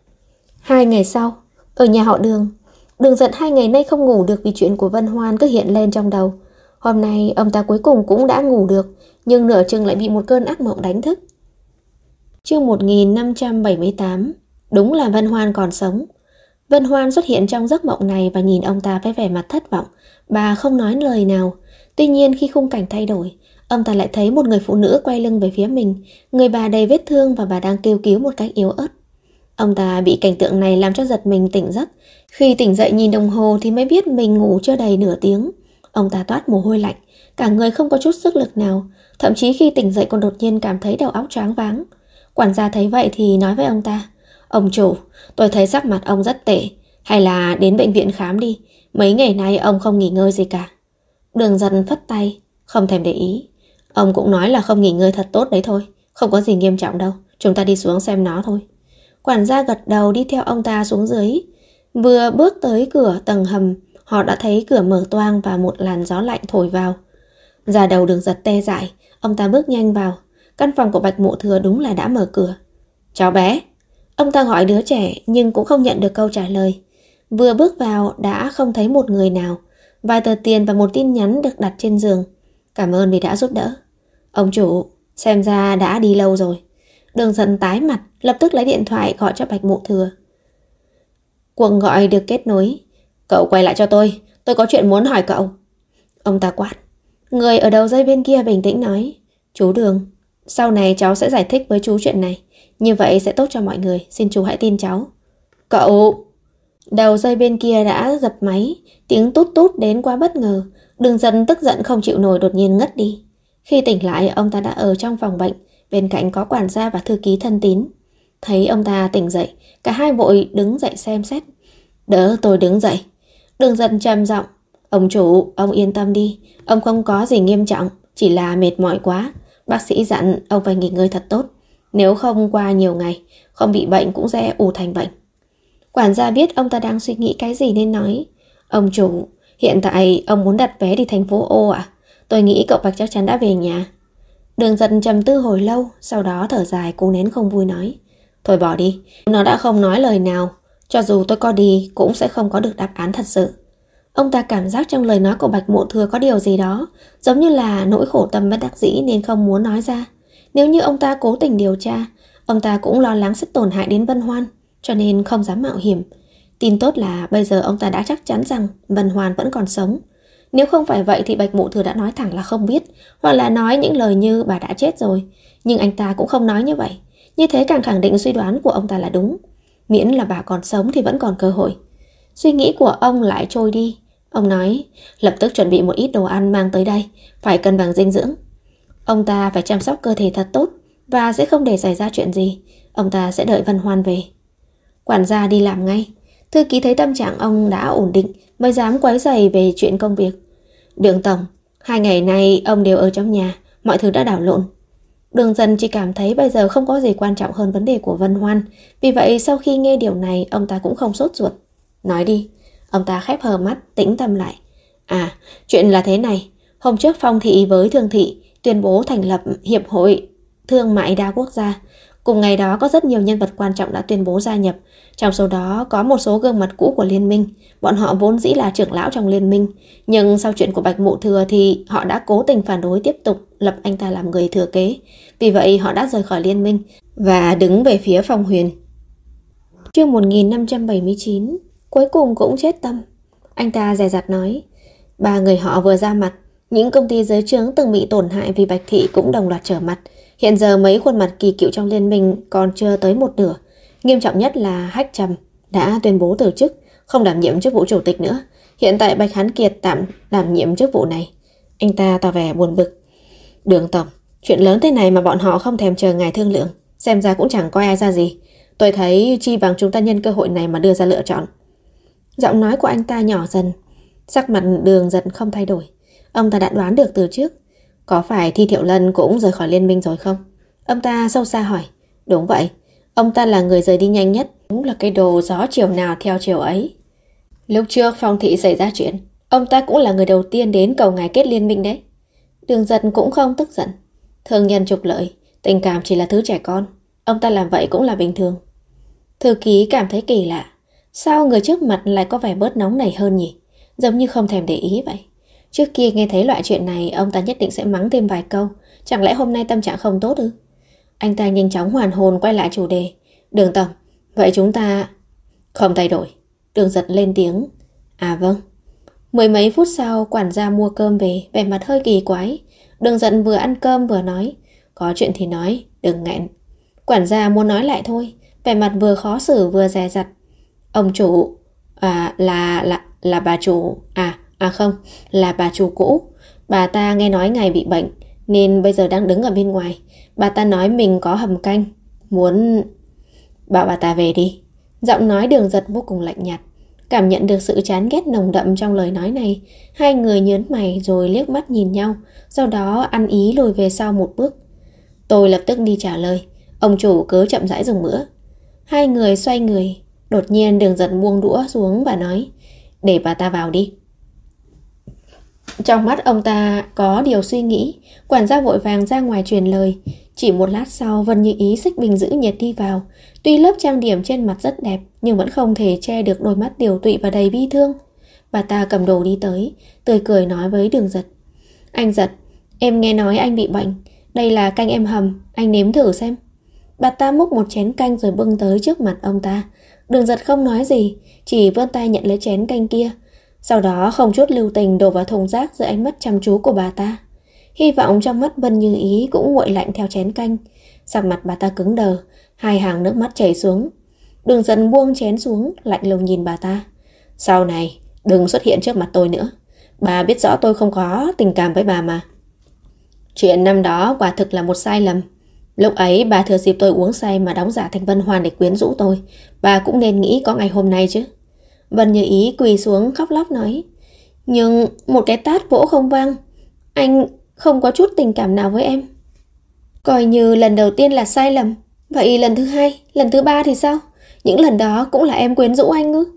2 ngày sau, ở nhà họ Đường, Đường Giật 2 ngày nay không ngủ được vì chuyện của Vân Hoan cứ hiện lên trong đầu. Hôm nay ông ta cuối cùng cũng đã ngủ được, nhưng nửa chừng lại bị một cơn ác mộng đánh thức. Chương 1578. Đúng là Vân Hoan còn sống. Vân Hoan xuất hiện trong giấc mộng này và nhìn ông ta với vẻ mặt thất vọng. Bà không nói lời nào. Tuy nhiên khi khung cảnh thay đổi, ông ta lại thấy một người phụ nữ quay lưng về phía mình. Người bà đầy vết thương và bà đang kêu cứu một cách yếu ớt. Ông ta bị cảnh tượng này làm cho giật mình tỉnh giấc. Khi tỉnh dậy nhìn đồng hồ thì mới biết mình ngủ chưa đầy nửa tiếng. Ông ta toát mồ hôi lạnh, cả người không có chút sức lực nào. Thậm chí khi tỉnh dậy còn đột nhiên cảm thấy đầu óc choáng váng. Quản gia thấy vậy thì nói với ông ta. Ông chủ, tôi thấy sắc mặt ông rất tệ. Hay là đến bệnh viện khám đi. Mấy ngày nay ông không nghỉ ngơi gì cả. Đường Dần phất tay, không thèm để ý. Ông cũng nói là không nghỉ ngơi thật tốt đấy thôi. Không có gì nghiêm trọng đâu. Chúng ta đi xuống xem nó thôi. Quản gia gật đầu đi theo ông ta xuống dưới. Vừa bước tới cửa tầng hầm, họ đã thấy cửa mở toang và một làn gió lạnh thổi vào. Da đầu Đường Giật tê dại, ông ta bước nhanh vào. Căn phòng của Bạch Mộ Thừa đúng là đã mở cửa. Cháu bé. Ông ta gọi đứa trẻ nhưng cũng không nhận được câu trả lời. Vừa bước vào đã không thấy một người nào. Vài tờ tiền và một tin nhắn được đặt trên giường. Cảm ơn vì đã giúp đỡ. Ông chủ, xem ra đã đi lâu rồi. Đường Giật tái mặt, lập tức lấy điện thoại gọi cho Bạch Mộ Thừa. Cuộc gọi được kết nối. Cậu quay lại cho tôi có chuyện muốn hỏi cậu. Ông ta quát. Người ở đầu dây bên kia bình tĩnh nói. Chú Đường, sau này cháu sẽ giải thích với chú chuyện này. Như vậy sẽ tốt cho mọi người. Xin chú hãy tin cháu. Cậu... Đầu dây bên kia đã dập máy. Tiếng tút tút đến quá bất ngờ. Đường Giật tức giận không chịu nổi đột nhiên ngất đi. Khi tỉnh lại, ông ta đã ở trong phòng bệnh. Bên cạnh có quản gia và thư ký thân tín. Thấy ông ta tỉnh dậy, cả hai vội đứng dậy xem xét. Đỡ tôi đứng dậy. Đường Giật trầm giọng. Ông chủ, ông yên tâm đi. Ông không có gì nghiêm trọng, chỉ là mệt mỏi quá. Bác sĩ dặn ông phải nghỉ ngơi thật tốt. Nếu không qua nhiều ngày, không bị bệnh cũng sẽ ù thành bệnh. Quản gia biết ông ta đang suy nghĩ cái gì nên nói. Ông chủ, hiện tại ông muốn đặt vé đi thành phố O à? Tôi nghĩ cậu Bạch chắc chắn đã về nhà. Đường Giật trầm tư hồi lâu, sau đó thở dài cố nén không vui nói. Thôi bỏ đi, nó đã không nói lời nào. Cho dù tôi có đi cũng sẽ không có được đáp án thật sự. Ông ta cảm giác trong lời nói của Bạch Mộ Thừa có điều gì đó, giống như là nỗi khổ tâm bất đắc dĩ nên không muốn nói ra. Nếu như ông ta cố tình điều tra, ông ta cũng lo lắng sẽ tổn hại đến Vân Hoan, cho nên không dám mạo hiểm. Tin tốt là bây giờ ông ta đã chắc chắn rằng Vân Hoan vẫn còn sống. Nếu không phải vậy thì Bạch Mộ Thừa đã nói thẳng là không biết, hoặc là nói những lời như bà đã chết rồi. Nhưng anh ta cũng không nói như vậy. Như thế càng khẳng định suy đoán của ông ta là đúng. Miễn là bà còn sống thì vẫn còn cơ hội. Suy nghĩ của ông lại trôi đi. Ông nói, lập tức chuẩn bị một ít đồ ăn mang tới đây, phải cân bằng dinh dưỡng. Ông ta phải chăm sóc cơ thể thật tốt và sẽ không để xảy ra chuyện gì. Ông ta sẽ đợi Vân Hoan về. Quản gia đi làm ngay. Thư ký thấy tâm trạng ông đã ổn định mới dám quấy rầy về chuyện công việc. Đường tổng, 2 ngày nay ông đều ở trong nhà, mọi thứ đã đảo lộn. Đường Dần chỉ cảm thấy bây giờ không có gì quan trọng hơn vấn đề của Vân Hoan. Vì vậy sau khi nghe điều này, ông ta cũng không sốt ruột. Nói đi. Ông ta khép hờ mắt, tĩnh tâm lại. À, chuyện là thế này. Hôm trước Phong thị với Thương thị tuyên bố thành lập Hiệp hội Thương mại đa quốc gia. Cùng ngày đó có rất nhiều nhân vật quan trọng đã tuyên bố gia nhập. Trong số đó có một số gương mặt cũ của liên minh. Bọn họ vốn dĩ là trưởng lão trong liên minh. Nhưng sau chuyện của Bạch Mộ Thừa thì họ đã cố tình phản đối tiếp tục lập anh ta làm người thừa kế. Vì vậy họ đã rời khỏi liên minh và đứng về phía Phong Huyền. Chương 1579. Cuối cùng cũng chết tâm. Anh ta dè dặt nói. 3 người họ vừa ra mặt. Những công ty dưới trướng từng bị tổn hại vì Bạch thị cũng đồng loạt trở mặt. Hiện giờ mấy khuôn mặt kỳ cựu trong liên minh còn chưa tới một nửa. Nghiêm trọng nhất là Hách Trầm đã tuyên bố từ chức, không đảm nhiệm chức vụ chủ tịch nữa. Hiện tại Bạch Hán Kiệt tạm đảm nhiệm chức vụ này. Anh ta tỏ vẻ buồn bực. Đường tổng, chuyện lớn thế này mà bọn họ không thèm chờ ngài thương lượng. Xem ra cũng chẳng coi ai ra gì. Tôi thấy chi bằng chúng ta nhân cơ hội này mà đưa ra lựa chọn. Giọng nói của anh ta nhỏ dần. Sắc mặt Đường Dần không thay đổi. Ông ta đã đoán được từ trước. Có phải Thi Thiệu Lân cũng rời khỏi liên minh rồi không? Ông ta sâu xa hỏi. Đúng vậy. Ông ta là người rời đi nhanh nhất. Đúng là cái đồ gió chiều nào theo chiều ấy. Lúc trước Phong thị xảy ra chuyện, ông ta cũng là người đầu tiên đến cầu ngài kết liên minh đấy. Đường Dần cũng không tức giận. Thương nhân trục lợi, tình cảm chỉ là thứ trẻ con. Ông ta làm vậy cũng là bình thường. Thư ký cảm thấy kỳ lạ. Sao người trước mặt lại có vẻ bớt nóng nảy hơn nhỉ? Giống như không thèm để ý vậy. Trước kia nghe thấy loại chuyện này, ông ta nhất định sẽ mắng thêm vài câu. Chẳng lẽ hôm nay tâm trạng không tốt ư? Anh ta nhanh chóng hoàn hồn quay lại chủ đề. Đường tổng, vậy chúng ta... Không thay đổi. Đường Giật lên tiếng. À vâng. 10 mấy phút sau, quản gia mua cơm về, vẻ mặt hơi kỳ quái. Đường Giật vừa ăn cơm vừa nói. Có chuyện thì nói, đừng nghẹn. Quản gia muốn nói lại thôi, vẻ mặt vừa khó xử vừa dè dặt. Ông chủ... là bà chủ... không, là bà chủ cũ. Bà ta nghe nói ngài bị bệnh nên bây giờ đang đứng ở bên ngoài. Bà ta nói mình có hầm canh, muốn... Bảo bà ta về đi. Giọng nói Đường Giật vô cùng lạnh nhạt. Cảm nhận được sự chán ghét nồng đậm trong lời nói này, hai người nhớn mày rồi liếc mắt nhìn nhau, sau đó ăn ý lùi về sau một bước. Tôi lập tức đi trả lời, ông chủ cứ chậm rãi dùng bữa. Hai người xoay người, đột nhiên Đường Giật buông đũa xuống và nói, để bà ta vào đi. Trong mắt ông ta có điều suy nghĩ, quản gia vội vàng ra ngoài truyền lời. Chỉ một lát sau, Vân Như Ý xách bình giữ nhiệt đi vào. Tuy lớp trang điểm trên mặt rất đẹp, nhưng vẫn không thể che được đôi mắt tiều tụy và đầy bi thương. Bà ta cầm đồ đi tới, tươi cười nói với Đường Giật, anh Giật, em nghe nói anh bị bệnh, đây là canh em hầm, anh nếm thử xem. Bà ta múc một chén canh rồi bưng tới trước mặt ông ta. Đường Giật không nói gì, chỉ vươn tay nhận lấy chén canh kia, sau đó không chút lưu tình đổ vào thùng rác dưới ánh mắt chăm chú của bà ta. Hy vọng trong mắt Vân Như Ý cũng nguội lạnh theo chén canh. Sắc mặt bà ta cứng đờ, hai hàng nước mắt chảy xuống. Đường Giật buông chén xuống, lạnh lùng nhìn bà ta. Sau này đừng xuất hiện trước mặt tôi nữa. Bà biết rõ tôi không có tình cảm với bà mà. Chuyện năm đó quả thực là một sai lầm. Lúc ấy bà thừa dịp tôi uống say mà đóng giả thành Vân Hoan để quyến rũ tôi. Bà cũng nên nghĩ có ngày hôm nay chứ. Vân Như Ý quỳ xuống khóc lóc nói, nhưng một cái tát vỗ không vang, anh không có chút tình cảm nào với em. Coi như lần đầu tiên là sai lầm, vậy lần thứ hai, lần thứ ba thì sao? Những lần đó cũng là em quyến rũ anh ư?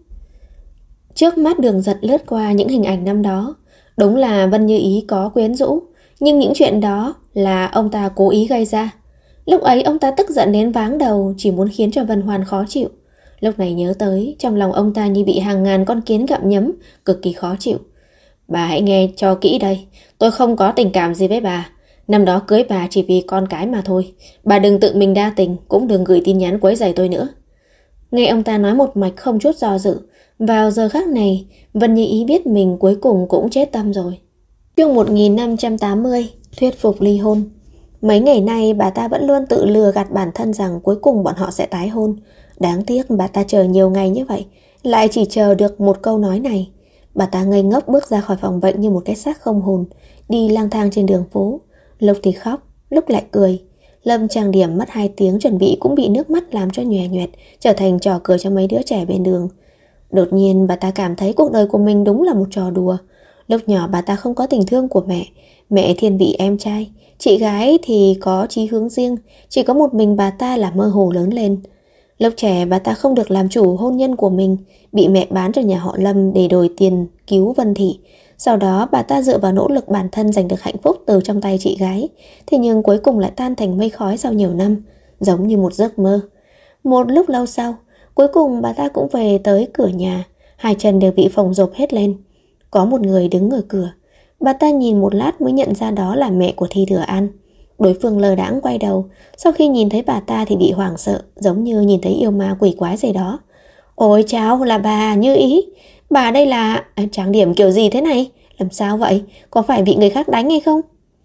Trước mắt Đường Giật lướt qua những hình ảnh năm đó. Đúng là Vân Như Ý có quyến rũ, nhưng những chuyện đó là ông ta cố ý gây ra. Lúc ấy ông ta tức giận đến váng đầu, chỉ muốn khiến cho Vân Hoan khó chịu. Lúc này nhớ tới, trong lòng ông ta như bị hàng ngàn con kiến gặm nhấm, cực kỳ khó chịu. Bà hãy nghe cho kỹ đây, tôi không có tình cảm gì với bà. Năm đó cưới bà chỉ vì con cái mà thôi. Bà đừng tự mình đa tình, cũng đừng gửi tin nhắn quấy rầy tôi nữa. Nghe ông ta nói một mạch không chút do dự. Vào giờ khắc này, Vân Như Ý biết mình cuối cùng cũng chết tâm rồi. Chương 1580, thuyết phục ly hôn. Mấy ngày nay bà ta vẫn luôn tự lừa gạt bản thân rằng cuối cùng bọn họ sẽ tái hôn. Đáng tiếc bà ta chờ nhiều ngày như vậy, lại chỉ chờ được một câu nói này. Bà ta ngây ngốc bước ra khỏi phòng bệnh như một cái xác không hồn, đi lang thang trên đường phố. Lúc thì khóc, lúc lại cười. Lâm trang điểm mất 2 tiếng chuẩn bị cũng bị nước mắt làm cho nhòe nhoẹt, trở thành trò cười cho mấy đứa trẻ bên đường. Đột nhiên bà ta cảm thấy cuộc đời của mình đúng là một trò đùa. Lúc nhỏ bà ta không có tình thương của mẹ. Mẹ thiên vị em trai, chị gái thì có chí hướng riêng, chỉ có một mình bà ta là mơ hồ lớn lên. Lúc trẻ bà ta không được làm chủ hôn nhân của mình, bị mẹ bán cho nhà họ Lâm để đổi tiền cứu Vân Thị. Sau đó bà ta dựa vào nỗ lực bản thân giành được hạnh phúc từ trong tay chị gái. Thế nhưng cuối cùng lại tan thành mây khói sau nhiều năm, giống như một giấc mơ. Một lúc lâu sau, cuối cùng bà ta cũng về tới cửa nhà, hai chân đều bị phồng rộp hết lên. Có một người đứng ở cửa. Bà ta nhìn một lát mới nhận ra đó là mẹ của Thi Thừa An. Đối phương lờ đãng quay đầu, sau khi nhìn thấy bà ta thì bị hoảng sợ, giống như nhìn thấy yêu ma quỷ quái gì đó. Ôi chao, là bà Như Ý. Bà đây là trang điểm kiểu gì thế này? Làm sao vậy? Có phải bị người khác đánh hay không?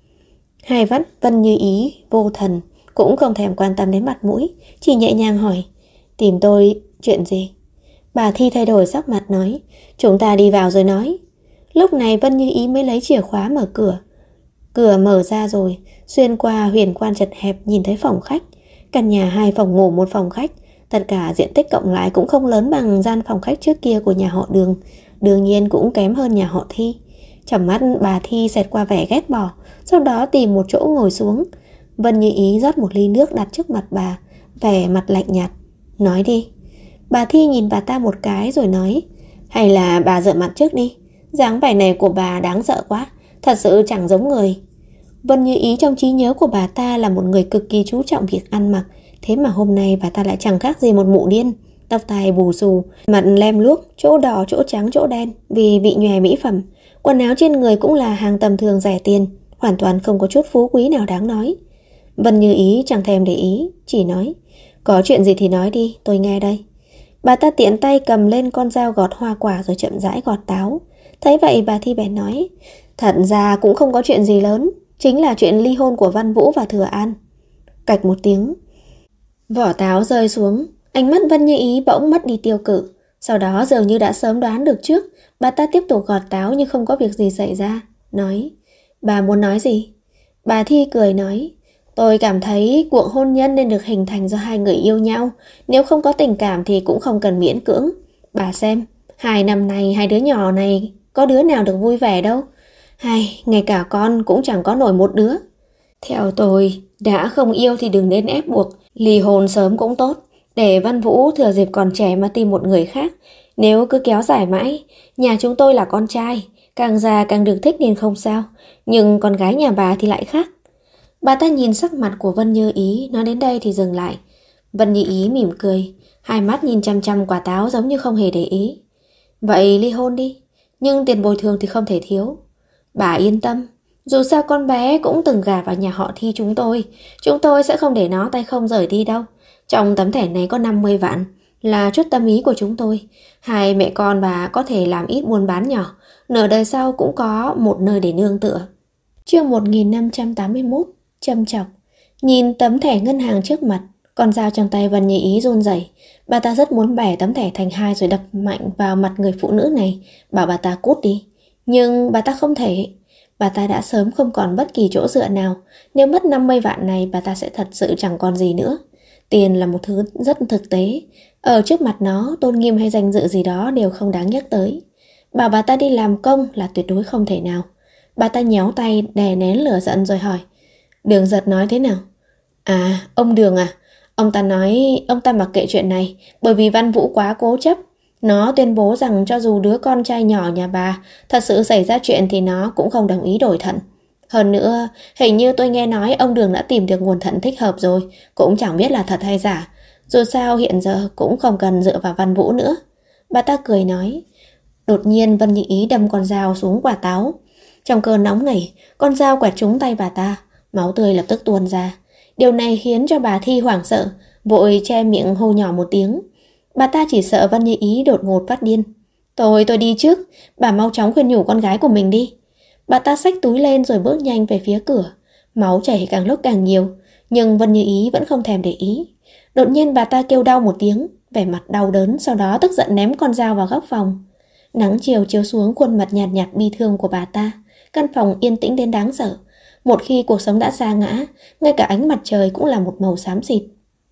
Hai mắt Vân Như Ý vô thần, cũng không thèm quan tâm đến mặt mũi, chỉ nhẹ nhàng hỏi, tìm tôi chuyện gì? Bà Thi thay đổi sắc mặt nói, chúng ta đi vào rồi nói. Lúc này Vân Như Ý mới lấy chìa khóa mở cửa. Cửa mở ra rồi, xuyên qua huyền quan chật hẹp nhìn thấy phòng khách. Căn nhà 2 phòng ngủ 1 phòng khách, tất cả diện tích cộng lại cũng không lớn bằng gian phòng khách trước kia của nhà họ Đường, đương nhiên cũng kém hơn nhà họ Thi. Trong mắt bà Thi xẹt qua vẻ ghét bỏ, sau đó tìm một chỗ ngồi xuống. Vân Như Ý rót một ly nước đặt trước mặt bà, vẻ mặt lạnh nhạt. Nói đi. Bà Thi nhìn bà ta một cái rồi nói, hay là bà rửa mặt trước đi. Dáng vẻ này của bà đáng sợ quá, thật sự chẳng giống người. Vân Như Ý trong trí nhớ của bà ta là một người cực kỳ chú trọng việc ăn mặc, thế mà hôm nay bà ta lại chẳng khác gì một mụ điên. Tóc tai bù xù, mặt lem luốc, chỗ đỏ, chỗ trắng, chỗ đen vì bị nhòe mỹ phẩm. Quần áo trên người cũng là hàng tầm thường rẻ tiền, hoàn toàn không có chút phú quý nào đáng nói. Vân Như Ý chẳng thèm để ý, chỉ nói, có chuyện gì thì nói đi, tôi nghe đây. Bà ta tiện tay cầm lên con dao gọt hoa quả rồi chậm rãi gọt táo. Thấy vậy bà Thi bèn nói, thật ra cũng không có chuyện gì lớn, chính là chuyện ly hôn của Văn Vũ và Thừa An. Cạch một tiếng, vỏ táo rơi xuống, ánh mắt Vân Như Ý bỗng mất đi tiêu cự. Sau đó dường như đã sớm đoán được trước, bà ta tiếp tục gọt táo như không có việc gì xảy ra, nói, bà muốn nói gì? Bà Thi cười nói, tôi cảm thấy cuộc hôn nhân nên được hình thành do 2 người yêu nhau, nếu không có tình cảm thì cũng không cần miễn cưỡng. Bà xem, 2 năm nay hai đứa nhỏ này có đứa nào được vui vẻ đâu. Ngay cả con cũng chẳng có nổi một đứa. Theo tôi, đã không yêu thì đừng nên ép buộc, ly hôn sớm cũng tốt, để Văn Vũ thừa dịp còn trẻ mà tìm một người khác. Nếu cứ kéo dài mãi, nhà chúng tôi là con trai, càng già càng được thích nên không sao, nhưng con gái nhà bà thì lại khác. Bà ta nhìn sắc mặt của Vân Như Ý, nói đến đây thì dừng lại. Vân Như Ý mỉm cười, hai mắt nhìn chăm chăm quả táo giống như không hề để ý. Vậy ly hôn đi, nhưng tiền bồi thường thì không thể thiếu. Bà yên tâm, dù sao con bé cũng từng gả vào nhà họ Thi chúng tôi sẽ không để nó tay không rời đi đâu. Trong tấm thẻ này có 50 vạn, là chút tâm ý của chúng tôi. Hai mẹ con bà có thể làm ít buôn bán nhỏ, nửa đời sau cũng có một nơi để nương tựa. Chương 1581, châm chọc. Nhìn tấm thẻ ngân hàng trước mặt, con dao trong tay Vân Như Ý run rẩy. Bà ta rất muốn bẻ tấm thẻ thành hai rồi đập mạnh vào mặt người phụ nữ này, bảo bà ta cút đi. Nhưng bà ta không thể. Bà ta đã sớm không còn bất kỳ chỗ dựa nào. Nếu mất 50 vạn này, bà ta sẽ thật sự chẳng còn gì nữa. Tiền là một thứ rất thực tế. Ở trước mặt nó, tôn nghiêm hay danh dự gì đó đều không đáng nhắc tới. Bảo bà ta đi làm công là tuyệt đối không thể nào. Bà ta nhéo tay đè nén lửa giận rồi hỏi: Đường Giật nói thế nào? Ông Đường à? Ông ta nói ông ta mặc kệ chuyện này, bởi vì Văn Vũ quá cố chấp. Nó tuyên bố rằng cho dù đứa con trai nhỏ nhà bà thật sự xảy ra chuyện thì nó cũng không đồng ý đổi thận. Hơn nữa, hình như tôi nghe nói ông Đường đã tìm được nguồn thận thích hợp rồi, cũng chẳng biết là thật hay giả. Dù sao hiện giờ cũng không cần dựa vào Văn Vũ nữa. Bà ta cười nói. Đột nhiên Vân Như Ý đâm con dao xuống quả táo. Trong cơn nóng nảy, con dao quẹt trúng tay bà ta, máu tươi lập tức tuôn ra. Điều này khiến cho bà Thi hoảng sợ, vội che miệng hô nhỏ một tiếng. Bà ta chỉ sợ Vân Như Ý đột ngột phát điên. Tôi đi trước, bà mau chóng khuyên nhủ con gái của mình đi. Bà ta xách túi lên rồi bước nhanh về phía cửa. Máu chảy càng lúc càng nhiều, nhưng Vân Như Ý vẫn không thèm để ý. Đột nhiên bà ta kêu đau một tiếng, vẻ mặt đau đớn, sau đó tức giận ném con dao vào góc phòng. Nắng chiều chiếu xuống khuôn mặt nhạt nhạt bi thương của bà ta. Căn phòng yên tĩnh đến đáng sợ. Một khi cuộc sống đã sa ngã, ngay cả ánh mặt trời cũng là một màu xám xịt.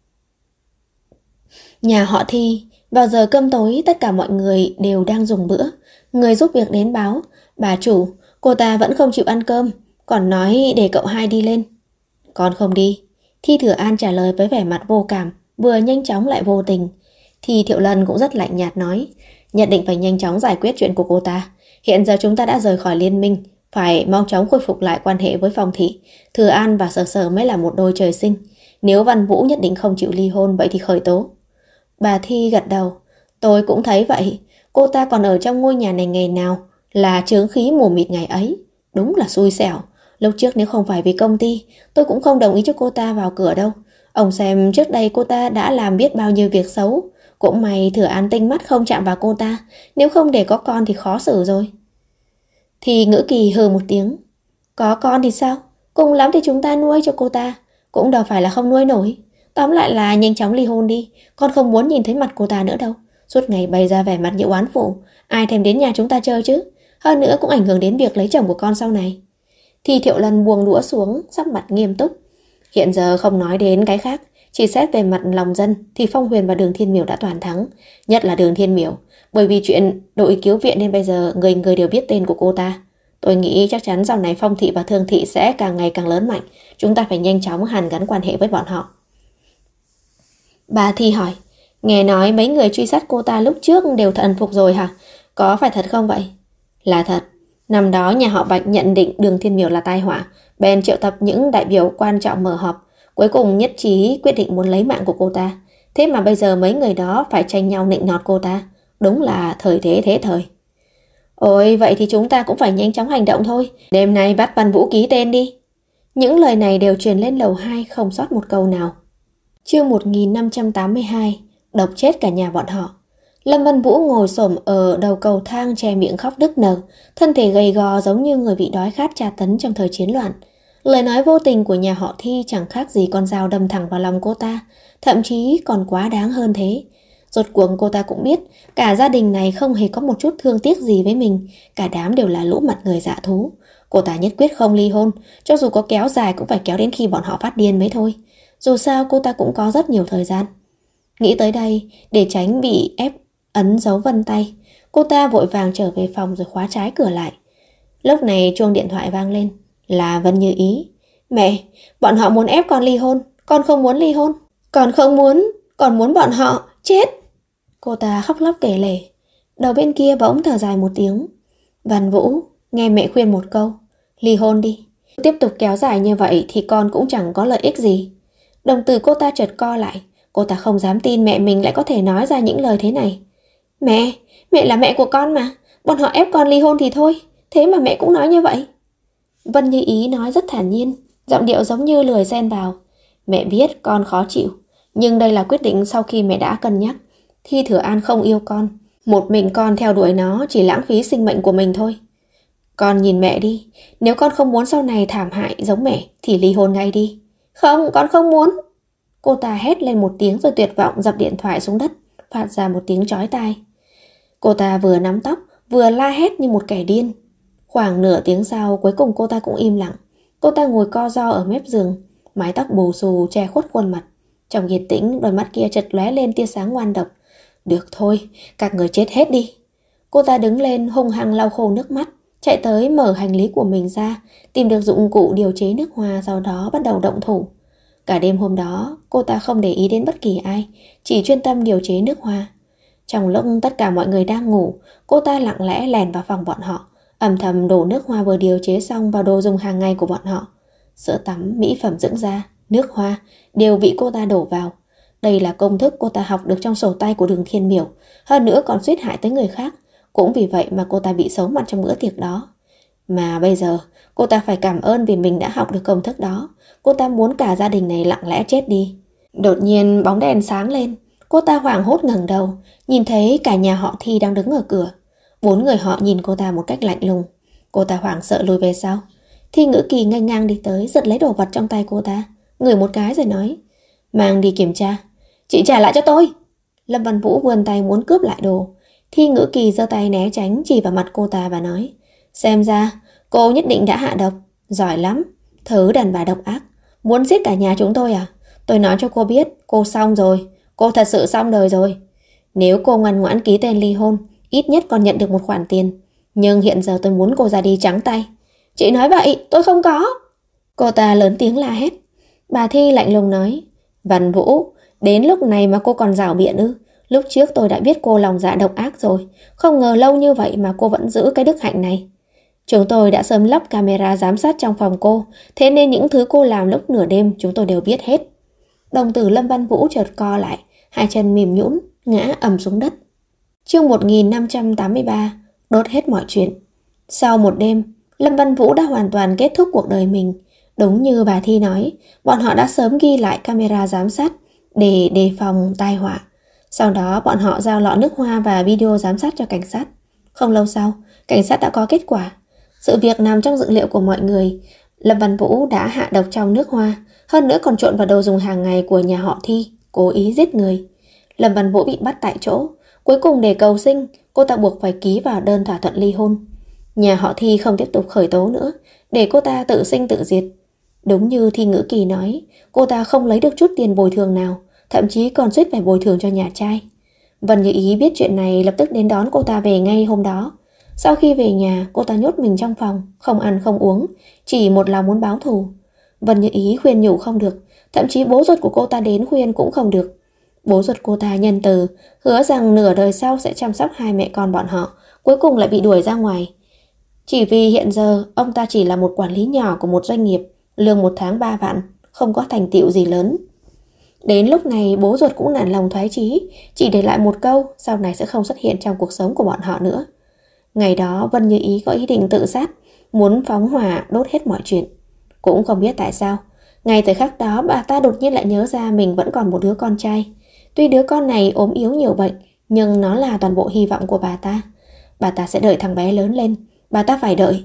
Nhà họ Thi, vào giờ cơm tối tất cả mọi người đều đang dùng bữa. Người giúp việc đến báo: Bà chủ, cô ta vẫn không chịu ăn cơm, còn nói để cậu hai đi lên. Con không đi. Thi Thừa An trả lời với vẻ mặt vô cảm, vừa nhanh chóng lại vô tình. Thì Thiệu Lân cũng rất lạnh nhạt nói: Nhất định phải nhanh chóng giải quyết chuyện của cô ta. Hiện giờ chúng ta đã rời khỏi liên minh, phải mau chóng khôi phục lại quan hệ với Phong Thị. Thừa An và Sở Sở mới là một đôi trời sinh. Nếu Văn Vũ nhất định không chịu ly hôn, vậy thì khởi tố. Bà Thi gật đầu. Tôi cũng thấy vậy. Cô ta còn ở trong ngôi nhà này ngày nào là chướng khí mù mịt ngày ấy. Đúng là xui xẻo. Lúc trước nếu không phải vì công ty, tôi cũng không đồng ý cho cô ta vào cửa đâu. Ông xem trước đây cô ta đã làm biết bao nhiêu việc xấu. Cũng may Thừa An tinh mắt không chạm vào cô ta. Nếu không để có con thì khó xử rồi. Thì Ngữ Kỳ hừ một tiếng. Có con thì sao? Cùng lắm thì chúng ta nuôi cho cô ta, cũng đâu phải là không nuôi nổi. Tóm lại là nhanh chóng ly hôn đi. Con không muốn nhìn thấy mặt cô ta nữa đâu. Suốt ngày bày ra vẻ mặt như oán phụ, ai thèm đến nhà chúng ta chơi chứ. Hơn nữa cũng ảnh hưởng đến việc lấy chồng của con sau này. Thì Thiệu Lân buông đũa xuống, sắc mặt nghiêm túc. Hiện giờ không nói đến cái khác, chỉ xét về mặt lòng dân thì Phong Huyền và Đường Thiên Miểu đã toàn thắng. Nhất là Đường Thiên Miểu, bởi vì chuyện đội cứu viện nên bây giờ người người đều biết tên của cô ta. Tôi nghĩ chắc chắn sau này Phong Thị và Thương Thị sẽ càng ngày càng lớn mạnh. Chúng ta phải nhanh chóng hàn gắn quan hệ với bọn họ. Bà Thi hỏi: Nghe nói mấy người truy sát cô ta lúc trước đều thần phục rồi hả? Có phải thật không vậy? Là thật. Năm đó nhà họ Bạch nhận định Đường Thiên Miểu là tai họa, bèn triệu tập những đại biểu quan trọng mở họp, cuối cùng nhất trí quyết định muốn lấy mạng của cô ta. Thế mà bây giờ mấy người đó phải tranh nhau nịnh nọt cô ta. Đúng là thời thế thế thời. Ôi, vậy thì chúng ta cũng phải nhanh chóng hành động thôi. Đêm nay bắt Văn Vũ ký tên đi. Những lời này đều truyền lên lầu 2, không sót một câu nào. Chương 1582, độc chết cả nhà bọn họ. Lâm Văn Vũ ngồi xổm ở đầu cầu thang, che miệng khóc nức nở, thân thể gầy gò giống như người bị đói khát tra tấn trong thời chiến loạn. Lời nói vô tình của nhà họ Thi chẳng khác gì con dao đâm thẳng vào lòng cô ta, thậm chí còn quá đáng hơn thế. Rốt cuộc cô ta cũng biết cả gia đình này không hề có một chút thương tiếc gì với mình, cả đám đều là lũ mặt người dạ thú. Cô ta nhất quyết không ly hôn, cho dù có kéo dài cũng phải kéo đến khi bọn họ phát điên mới thôi. Dù sao cô ta cũng có rất nhiều thời gian. Nghĩ tới đây, để tránh bị ép ấn dấu vân tay, Cô ta vội vàng trở về phòng rồi khóa trái cửa lại. Lúc này chuông điện thoại vang lên, là Vân Như Ý. Mẹ, bọn họ muốn ép con ly hôn, con không muốn ly hôn. Con không muốn, con muốn bọn họ chết. Cô ta khóc lóc kể lể. Đầu bên kia bỗng thở dài một tiếng. Văn Vũ, nghe mẹ khuyên một câu, ly hôn đi. Tiếp tục kéo dài như vậy thì con cũng chẳng có lợi ích gì. Đồng tử cô ta chợt co lại. Cô ta không dám tin mẹ mình lại có thể nói ra những lời thế này. Mẹ là mẹ của con mà. Bọn họ ép con ly hôn thì thôi, thế mà mẹ cũng nói như vậy. Vân Như Ý nói rất thản nhiên, giọng điệu giống như lười xen vào. Mẹ biết con khó chịu, nhưng đây là quyết định sau khi mẹ đã cân nhắc. Thi Thừa An không yêu con, một mình con theo đuổi nó chỉ lãng phí sinh mệnh của mình thôi. Con nhìn mẹ đi, nếu con không muốn sau này thảm hại giống mẹ thì ly hôn ngay đi. Không, con không muốn. Cô ta hét lên một tiếng rồi tuyệt vọng dập điện thoại xuống đất, phát ra một tiếng chói tai. Cô ta vừa nắm tóc, vừa la hét như một kẻ điên. Khoảng nửa tiếng sau, cuối cùng cô ta cũng im lặng. Cô ta ngồi co ro ở mép giường, mái tóc bù xù che khuất khuôn mặt. Trong yên tĩnh, đôi mắt kia chợt lóe lên tia sáng ngoan độc. Được thôi, các người chết hết đi. Cô ta đứng lên hung hăng lau khô nước mắt, chạy tới mở hành lý của mình ra, tìm được dụng cụ điều chế nước hoa, sau đó bắt đầu động thủ. Cả đêm hôm đó, cô ta không để ý đến bất kỳ ai, chỉ chuyên tâm điều chế nước hoa. Trong lúc tất cả mọi người đang ngủ, cô ta lặng lẽ lèn vào phòng bọn họ, âm thầm đổ nước hoa vừa điều chế xong vào đồ dùng hàng ngày của bọn họ. Sữa tắm, mỹ phẩm dưỡng da, nước hoa đều bị cô ta đổ vào. Đây là công thức cô ta học được trong sổ tay của Đường Thiên Miểu, hơn nữa còn suýt hại tới người khác. Cũng vì vậy mà cô ta bị xấu mặt trong bữa tiệc đó. Mà bây giờ cô ta phải cảm ơn vì mình đã học được công thức đó. Cô ta muốn cả gia đình này lặng lẽ chết đi. Đột nhiên bóng đèn sáng lên. Cô ta hoảng hốt ngẩng đầu, nhìn thấy cả nhà họ Thi đang đứng ở cửa. 4 người họ nhìn cô ta một cách lạnh lùng. Cô ta hoảng sợ lùi về sau. Thi Ngữ Kỳ nghênh ngang đi tới, giật lấy đồ vật trong tay cô ta, ngửi một cái rồi nói: Mang đi kiểm tra. Chị trả lại cho tôi. Lâm Văn Vũ vươn tay muốn cướp lại đồ. Thi Ngữ Kỳ giơ tay né tránh, chỉ vào mặt cô ta và nói: Xem ra cô nhất định đã hạ độc. Giỏi lắm, thứ đàn bà độc ác. Muốn giết cả nhà chúng tôi à? Tôi nói cho cô biết, cô xong rồi. Cô thật sự xong đời rồi. Nếu cô ngoan ngoãn ký tên ly hôn, ít nhất còn nhận được một khoản tiền. Nhưng hiện giờ tôi muốn cô ra đi trắng tay. Chị nói bậy, tôi không có. Cô ta lớn tiếng la hét. Bà Thi lạnh lùng nói: Văn Vũ, đến lúc này mà cô còn giảo biện ư? Lúc trước tôi đã biết cô lòng dạ độc ác rồi. Không ngờ lâu như vậy mà cô vẫn giữ cái đức hạnh này. Chúng tôi đã sớm lắp camera giám sát trong phòng cô, thế nên những thứ cô làm lúc nửa đêm chúng tôi đều biết hết. Đồng tử Lâm Văn Vũ chợt co lại, hai chân mềm nhũn ngã ầm xuống đất. Chương 1583, đốt hết mọi chuyện. Sau một đêm, Lâm Văn Vũ đã hoàn toàn kết thúc cuộc đời mình. Đúng như bà Thi nói, bọn họ đã sớm ghi lại camera giám sát để đề phòng tai họa. Sau đó bọn họ giao lọ nước hoa và video giám sát cho cảnh sát. Không lâu sau, cảnh sát đã có kết quả. Sự việc nằm trong dữ liệu của mọi người. Lâm Văn Vũ đã hạ độc trong nước hoa, hơn nữa còn trộn vào đồ dùng hàng ngày của nhà họ Thi, cố ý giết người. Lâm Văn Vũ bị bắt tại chỗ. Cuối cùng để cầu sinh, cô ta buộc phải ký vào đơn thỏa thuận ly hôn. Nhà họ Thi không tiếp tục khởi tố nữa, để cô ta tự sinh tự diệt. Đúng như Thi Ngữ Kỳ nói, cô ta không lấy được chút tiền bồi thường nào, thậm chí còn suýt phải bồi thường cho nhà trai. Vân Như Ý biết chuyện này lập tức đến đón cô ta về ngay hôm đó. Sau khi về nhà, cô ta nhốt mình trong phòng, không ăn không uống, chỉ một lòng muốn báo thù. Vân Như Ý khuyên nhủ không được, thậm chí bố ruột của cô ta đến khuyên cũng không được. Bố ruột cô ta nhân từ, hứa rằng nửa đời sau sẽ chăm sóc hai mẹ con bọn họ, cuối cùng lại bị đuổi ra ngoài. Chỉ vì hiện giờ ông ta chỉ là một quản lý nhỏ của một doanh nghiệp, lương một tháng 3 vạn, không có thành tựu gì lớn. Đến lúc này bố ruột cũng nản lòng thoái chí, chỉ để lại một câu sau này sẽ không xuất hiện trong cuộc sống của bọn họ nữa. Ngày đó Vân Như Ý có ý định tự sát, muốn phóng hỏa đốt hết mọi chuyện. Cũng không biết tại sao, ngay thời khắc đó bà ta đột nhiên lại nhớ ra mình vẫn còn một đứa con trai. Tuy đứa con này ốm yếu nhiều bệnh, nhưng nó là toàn bộ hy vọng của bà ta. Bà ta sẽ đợi thằng bé lớn lên, bà ta phải đợi.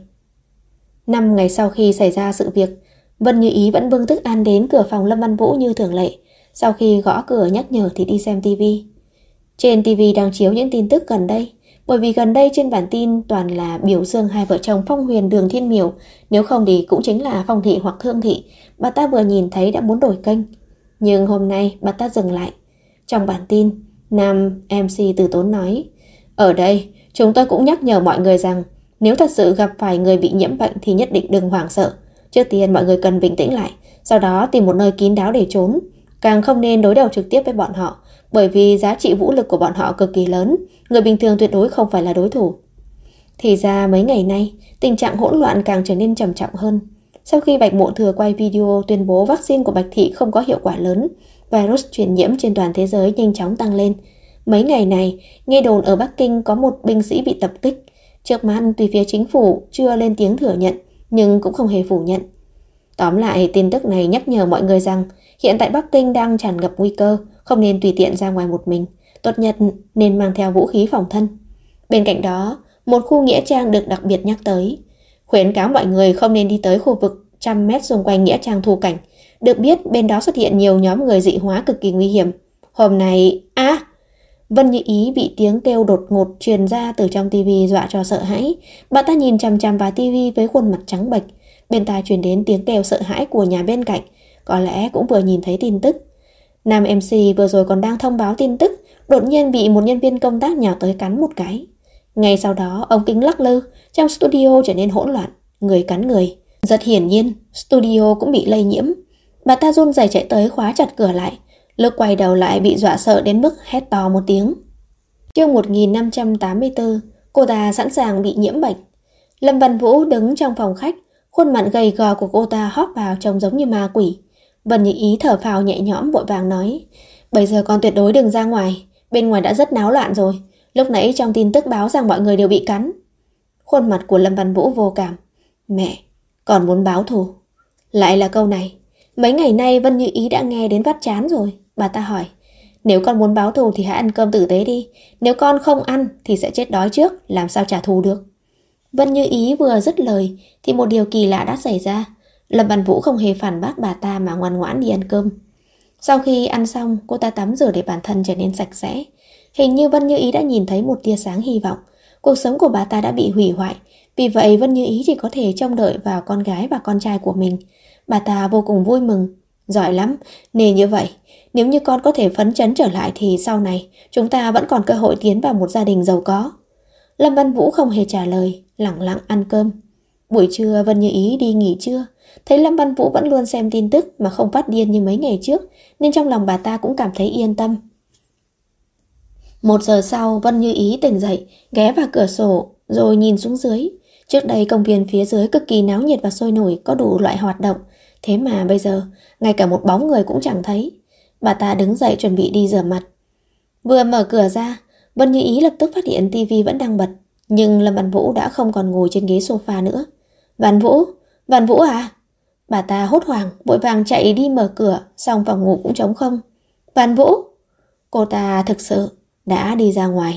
5 ngày sau khi xảy ra sự việc, Vân Như Ý vẫn bưng thức ăn đến cửa phòng Lâm Văn Vũ như thường lệ. Sau khi gõ cửa nhắc nhở thì đi xem tivi. Trên tivi đang chiếu những tin tức gần đây, bởi vì gần đây trên bản tin toàn là biểu dương hai vợ chồng Phong Huyền Đường Thiên Miểu, nếu không thì cũng chính là Phong Thị hoặc Thương Thị. Bà ta vừa nhìn thấy đã muốn đổi kênh, nhưng hôm nay bà ta dừng lại. Trong bản tin, nam MC Từ Tốn nói: Ở đây, Chúng tôi cũng nhắc nhở mọi người rằng nếu thật sự gặp phải người bị nhiễm bệnh thì nhất định đừng hoảng sợ. Trước tiên mọi người cần bình tĩnh lại, sau đó tìm một nơi kín đáo để trốn. Càng không nên đối đầu trực tiếp với bọn họ, bởi vì giá trị vũ lực của bọn họ cực kỳ lớn, người bình thường tuyệt đối không phải là đối thủ. Thì ra mấy ngày nay, tình trạng hỗn loạn càng trở nên trầm trọng hơn. Sau khi Bạch Mộ Thừa quay video tuyên bố vaccine của Bạch Thị không có hiệu quả lớn, virus truyền nhiễm trên toàn thế giới nhanh chóng tăng lên. Mấy ngày này, nghe đồn ở Bắc Kinh có một binh sĩ bị tập kích. Trước mắt tuy phía chính phủ chưa lên tiếng thừa nhận, nhưng cũng không hề phủ nhận. Tóm lại, tin tức này nhắc nhở mọi người rằng hiện tại Bắc Kinh đang tràn ngập nguy cơ, không nên tùy tiện ra ngoài một mình. Tốt nhất nên mang theo vũ khí phòng thân. Bên cạnh đó, một khu nghĩa trang được đặc biệt nhắc tới. Khuyến cáo mọi người không nên đi tới khu vực 100 mét xung quanh nghĩa trang Thu Cảnh. Được biết bên đó xuất hiện nhiều nhóm người dị hóa cực kỳ nguy hiểm. Hôm nay... Vân Như Ý bị tiếng kêu đột ngột truyền ra từ trong tivi dọa cho sợ hãi. Bà ta nhìn chằm chằm vào tivi với khuôn mặt trắng bệch. Bên tai truyền đến tiếng kêu sợ hãi của nhà bên cạnh. Có lẽ cũng vừa nhìn thấy tin tức. Nam MC vừa rồi còn đang thông báo tin tức, đột nhiên bị một nhân viên công tác nhào tới cắn một cái. Ngay sau đó ống kính lắc lư, trong studio trở nên hỗn loạn, người cắn người. Rất hiển nhiên, studio cũng bị lây nhiễm. Bà ta run rẩy chạy tới khóa chặt cửa lại. Lúc quay đầu lại bị dọa sợ đến mức hét to một tiếng. Chương 1584, cô ta sẵn sàng bị nhiễm bệnh. Lâm Văn Vũ đứng trong phòng khách, khuôn mặt gầy gò của cô ta hóp vào trông giống như ma quỷ. Vân Như Ý thở phào nhẹ nhõm vội vàng nói, bây giờ con tuyệt đối đừng ra ngoài, bên ngoài đã rất náo loạn rồi. Lúc nãy trong tin tức báo rằng mọi người đều bị cắn. Khuôn mặt của Lâm Văn Vũ vô cảm. Mẹ, còn muốn báo thù. Lại là câu này. Mấy ngày nay Vân Như Ý đã nghe đến vắt chán rồi. Bà ta hỏi, nếu con muốn báo thù thì hãy ăn cơm tử tế đi. Nếu con không ăn thì sẽ chết đói trước, làm sao trả thù được. Vân Như Ý vừa dứt lời thì một điều kỳ lạ đã xảy ra. Lâm Văn Vũ không hề phản bác bà ta mà ngoan ngoãn đi ăn cơm. Sau khi ăn xong, cô ta tắm rửa để bản thân trở nên sạch sẽ. Hình như Vân Như Ý đã nhìn thấy một tia sáng hy vọng. Cuộc sống của bà ta đã bị hủy hoại, vì vậy Vân Như Ý chỉ có thể trông đợi vào con gái và con trai của mình. Bà ta vô cùng vui mừng. Giỏi lắm, nên như vậy, nếu như con có thể phấn chấn trở lại thì sau này chúng ta vẫn còn cơ hội tiến vào một gia đình giàu có. Lâm Văn Vũ không hề trả lời, lẳng lặng ăn cơm. Buổi trưa Vân Như Ý đi nghỉ trưa, thấy Lâm Văn Vũ vẫn luôn xem tin tức mà không phát điên như mấy ngày trước, nên trong lòng bà ta cũng cảm thấy yên tâm. 1 giờ sau, Vân Như Ý tỉnh dậy, ghé vào cửa sổ rồi nhìn xuống dưới. Trước đây công viên phía dưới cực kỳ náo nhiệt và sôi nổi, có đủ loại hoạt động. Thế mà bây giờ, ngay cả một bóng người cũng chẳng thấy. Bà ta đứng dậy chuẩn bị đi rửa mặt. Vừa mở cửa ra, Vân Như Ý lập tức phát hiện tivi vẫn đang bật. Nhưng Lâm Văn Vũ đã không còn ngồi trên ghế sofa nữa. Văn Vũ à? Bà ta hốt hoảng, vội vàng chạy đi mở cửa, xong phòng ngủ cũng trống không. Văn Vũ! Cô ta thực sự đã đi ra ngoài.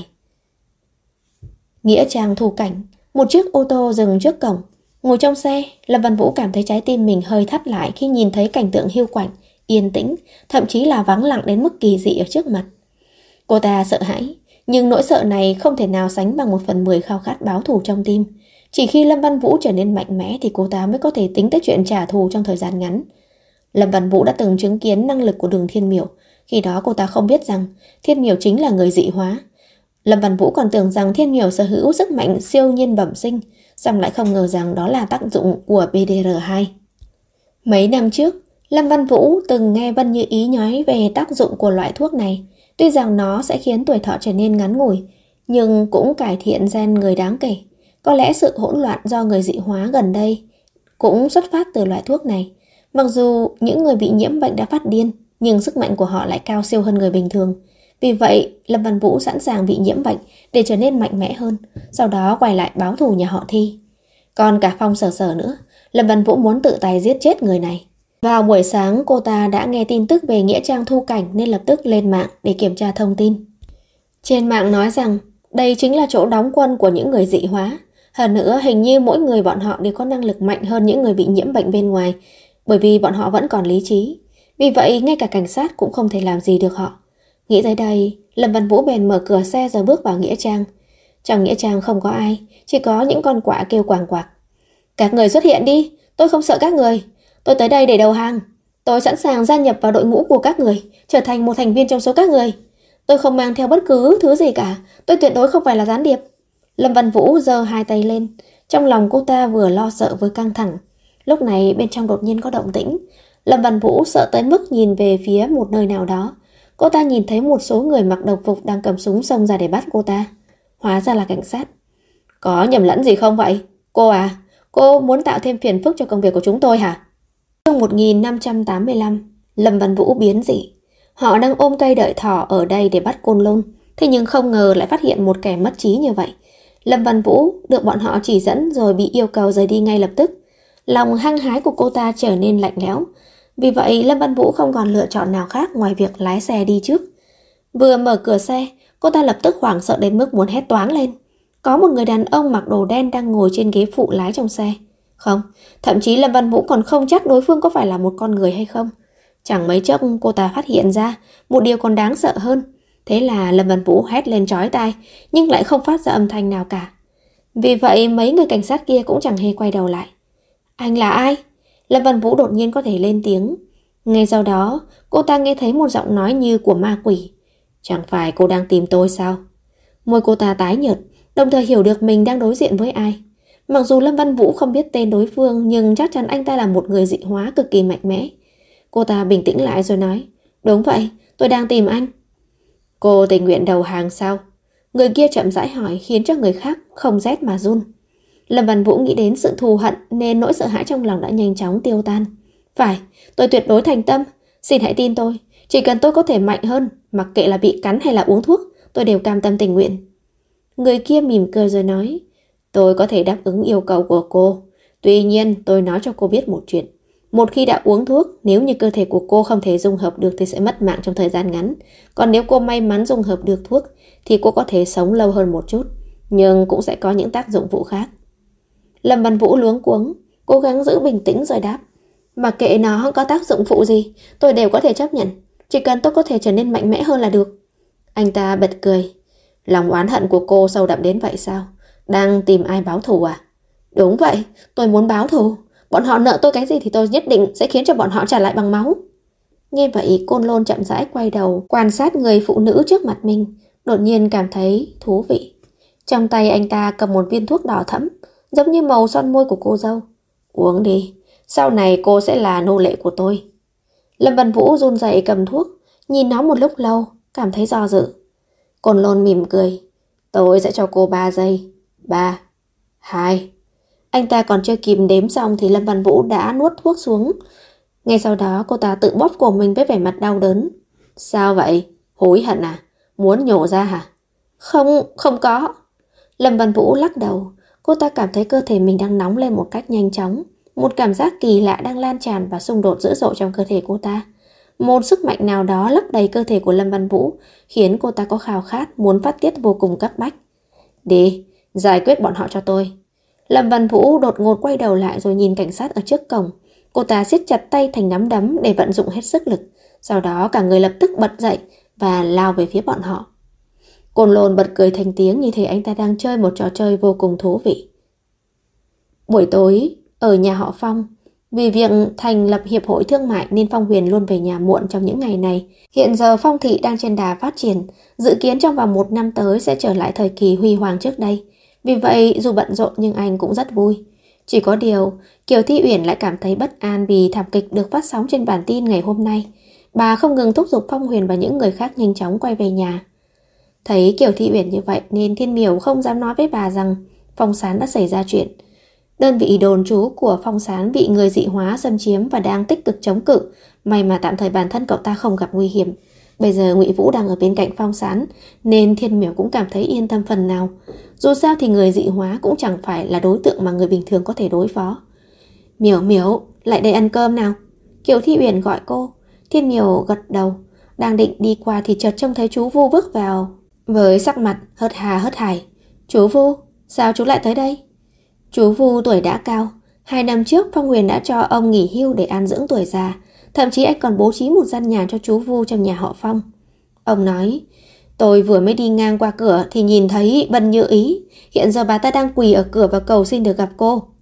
Nghĩa trang Thu Cảnh, một chiếc ô tô dừng trước cổng. Ngồi trong xe, Lâm Văn Vũ cảm thấy trái tim mình hơi thắt lại khi nhìn thấy cảnh tượng hiu quạnh, yên tĩnh, thậm chí là vắng lặng đến mức kỳ dị ở trước mặt. Cô ta sợ hãi, nhưng nỗi sợ này không thể nào sánh bằng 1/10 khao khát báo thù trong tim. Chỉ khi Lâm Văn Vũ trở nên mạnh mẽ thì cô ta mới có thể tính tới chuyện trả thù trong thời gian ngắn. Lâm Văn Vũ đã từng chứng kiến năng lực của Đường Thiên Miểu. Khi đó cô ta không biết rằng Thiên Miểu chính là người dị hóa. Lâm Văn Vũ còn tưởng rằng Thiên Miểu sở hữu sức mạnh siêu nhiên bẩm sinh, song lại không ngờ rằng đó là tác dụng của BDR2. Mấy năm trước, Lâm Văn Vũ từng nghe Vân Như Ý nói về tác dụng của loại thuốc này. Tuy rằng nó sẽ khiến tuổi thọ trở nên ngắn ngủi, nhưng cũng cải thiện gen người đáng kể. Có lẽ sự hỗn loạn do người dị hóa gần đây cũng xuất phát từ loại thuốc này. Mặc dù những người bị nhiễm bệnh đã phát điên, nhưng sức mạnh của họ lại cao siêu hơn người bình thường. Vì vậy, Lâm Văn Vũ sẵn sàng bị nhiễm bệnh để trở nên mạnh mẽ hơn, sau đó quay lại báo thù nhà họ Thi. Còn cả Phong Sở Sở nữa, Lâm Văn Vũ muốn tự tay giết chết người này. Vào buổi sáng, cô ta đã nghe tin tức về nghĩa trang Thu Cảnh nên lập tức lên mạng để kiểm tra thông tin. Trên mạng nói rằng đây chính là chỗ đóng quân của những người dị hóa. Hơn nữa, hình như mỗi người bọn họ đều có năng lực mạnh hơn những người bị nhiễm bệnh bên ngoài, bởi vì bọn họ vẫn còn lý trí. Vì vậy, ngay cả cảnh sát cũng không thể làm gì được họ. Nghĩ tới đây, Lâm Văn Vũ bèn mở cửa xe rồi bước vào nghĩa trang. Trong nghĩa trang không có ai, chỉ có những con quạ kêu quàng quạc. Các người xuất hiện đi, tôi không sợ các người. Tôi tới đây để đầu hàng. Tôi sẵn sàng gia nhập vào đội ngũ của các người, trở thành một thành viên trong số các người. Tôi không mang theo bất cứ thứ gì cả, tôi tuyệt đối không phải là gián điệp. Lâm Văn Vũ giơ hai tay lên. Trong lòng cô ta vừa lo sợ vừa căng thẳng. Lúc này bên trong đột nhiên có động tĩnh. Lâm Văn Vũ sợ tới mức nhìn về phía một nơi nào đó. Cô ta nhìn thấy một số người mặc đồng phục đang cầm súng xông ra để bắt cô ta. Hóa ra là cảnh sát. Có nhầm lẫn gì không vậy? Cô à, cô muốn tạo thêm phiền phức cho công việc của chúng tôi hả? Trong 1585, Lâm Văn Vũ biến dị. Họ đang ôm cây đợi thỏ ở đây để bắt Côn Lôn. Thế nhưng không ngờ lại phát hiện một kẻ mất trí như vậy. Lâm Văn Vũ được bọn họ chỉ dẫn rồi bị yêu cầu rời đi ngay lập tức. Lòng hăng hái của cô ta trở nên lạnh lẽo. Vì vậy Lâm Văn Vũ không còn lựa chọn nào khác ngoài việc lái xe đi trước. Vừa mở cửa xe, cô ta lập tức hoảng sợ đến mức muốn hét toáng lên. Có một người đàn ông mặc đồ đen đang ngồi trên ghế phụ lái trong xe. Không, thậm chí Lâm Văn Vũ còn không chắc đối phương có phải là một con người hay không. Chẳng mấy chốc cô ta phát hiện ra một điều còn đáng sợ hơn. Thế là Lâm Văn Vũ hét lên chói tai, nhưng lại không phát ra âm thanh nào cả. Vì vậy mấy người cảnh sát kia cũng chẳng hề quay đầu lại. Anh là ai? Lâm Văn Vũ đột nhiên có thể lên tiếng. Ngay sau đó, cô ta nghe thấy một giọng nói như của ma quỷ. Chẳng phải cô đang tìm tôi sao? Môi cô ta tái nhợt, đồng thời hiểu được mình đang đối diện với ai. Mặc dù Lâm Văn Vũ không biết tên đối phương, nhưng chắc chắn anh ta là một người dị hóa cực kỳ mạnh mẽ. Cô ta bình tĩnh lại rồi nói, đúng vậy, tôi đang tìm anh. Cô tình nguyện đầu hàng sao? Người kia chậm rãi hỏi, khiến cho người khác không rét mà run. Lâm Văn Vũ nghĩ đến sự thù hận nên nỗi sợ hãi trong lòng đã nhanh chóng tiêu tan. Phải, tôi tuyệt đối thành tâm. Xin hãy tin tôi, chỉ cần tôi có thể mạnh hơn, mặc kệ là bị cắn hay là uống thuốc, tôi đều cam tâm tình nguyện. Người kia mỉm cười rồi nói, tôi có thể đáp ứng yêu cầu của cô. Tuy nhiên tôi nói cho cô biết một chuyện. Một khi đã uống thuốc, nếu như cơ thể của cô không thể dung hợp được thì sẽ mất mạng trong thời gian ngắn. Còn nếu cô may mắn dung hợp được thuốc thì cô có thể sống lâu hơn một chút, nhưng cũng sẽ có những tác dụng phụ khác. Lâm Văn Vũ luống cuống, cố gắng giữ bình tĩnh rồi đáp, mặc kệ nó có tác dụng phụ gì, tôi đều có thể chấp nhận. Chỉ cần tôi có thể trở nên mạnh mẽ hơn là được. Anh ta bật cười. Lòng oán hận của cô sâu đậm đến vậy sao? Đang tìm ai báo thù à? Đúng vậy, tôi muốn báo thù. Bọn họ nợ tôi cái gì thì tôi nhất định sẽ khiến cho bọn họ trả lại bằng máu. Nghe vậy Côn Lôn chậm rãi quay đầu quan sát người phụ nữ trước mặt mình, đột nhiên cảm thấy thú vị. Trong tay anh ta cầm một viên thuốc đỏ thẫm, giống như màu son môi của cô dâu. Uống đi, sau này cô sẽ là nô lệ của tôi. Lâm Văn Vũ run rẩy cầm thuốc, nhìn nó một lúc lâu, cảm thấy do dự. Côn Lôn mỉm cười. Tôi sẽ cho cô 3 giây. 3, 2. Anh ta còn chưa kịp đếm xong thì Lâm Văn Vũ đã nuốt thuốc xuống. Ngay sau đó cô ta tự bóp cổ mình với vẻ mặt đau đớn. Sao vậy? Hối hận à? Muốn nhổ ra hả? Không, không có. Lâm Văn Vũ lắc đầu. Cô ta cảm thấy cơ thể mình đang nóng lên một cách nhanh chóng. Một cảm giác kỳ lạ đang lan tràn và xung đột dữ dội trong cơ thể cô ta. Một sức mạnh nào đó lấp đầy cơ thể của Lâm Văn Vũ, khiến cô ta có khao khát muốn phát tiết vô cùng cấp bách. Đi, giải quyết bọn họ cho tôi. Lâm Văn Vũ đột ngột quay đầu lại rồi nhìn cảnh sát ở trước cổng. Cô ta siết chặt tay thành nắm đấm để vận dụng hết sức lực. Sau đó cả người lập tức bật dậy và lao về phía bọn họ. Côn Lôn bật cười thành tiếng như thể anh ta đang chơi một trò chơi vô cùng thú vị. Buổi tối, ở nhà họ Phong, vì việc thành lập hiệp hội thương mại nên Phong Huyền luôn về nhà muộn trong những ngày này. Hiện giờ Phong thị đang trên đà phát triển, dự kiến trong vòng 1 năm tới sẽ trở lại thời kỳ huy hoàng trước đây. Vì vậy dù bận rộn nhưng anh cũng rất vui. Chỉ có điều, Kiều Thi Uyển lại cảm thấy bất an vì thảm kịch được phát sóng trên bản tin ngày hôm nay. Bà không ngừng thúc giục Phong Huyền và những người khác nhanh chóng quay về nhà. Thấy Kiều Thi Uyển như vậy nên Thiên Miểu không dám nói với bà rằng Phong Sán đã xảy ra chuyện. Đơn vị đồn trú của Phong Sán bị người dị hóa xâm chiếm và đang tích cực chống cự. May mà tạm thời bản thân cậu ta không gặp nguy hiểm. Bây giờ Ngụy Vũ đang ở bên cạnh Phong Sán nên Thiên Miểu cũng cảm thấy yên tâm phần nào. Dù sao thì người dị hóa cũng chẳng phải là đối tượng mà người bình thường có thể đối phó. Miểu Miểu, lại đây ăn cơm nào. Kiều Thi Uyển gọi cô. Thiên Miểu gật đầu. Đang định đi qua thì chợt trông thấy chú Vu bước vào với sắc mặt hớt hà hớt hải. Chú Vu, sao chú lại tới đây? Chú Vu tuổi đã cao. 2 năm trước Phong Huyền đã cho ông nghỉ hưu để an dưỡng tuổi già. Thậm chí anh còn bố trí một gian nhà cho chú Vu trong nhà họ Phong. Ông nói, tôi vừa mới đi ngang qua cửa thì nhìn thấy Bân Như Ý. Hiện giờ bà ta đang quỳ ở cửa và cầu xin được gặp cô.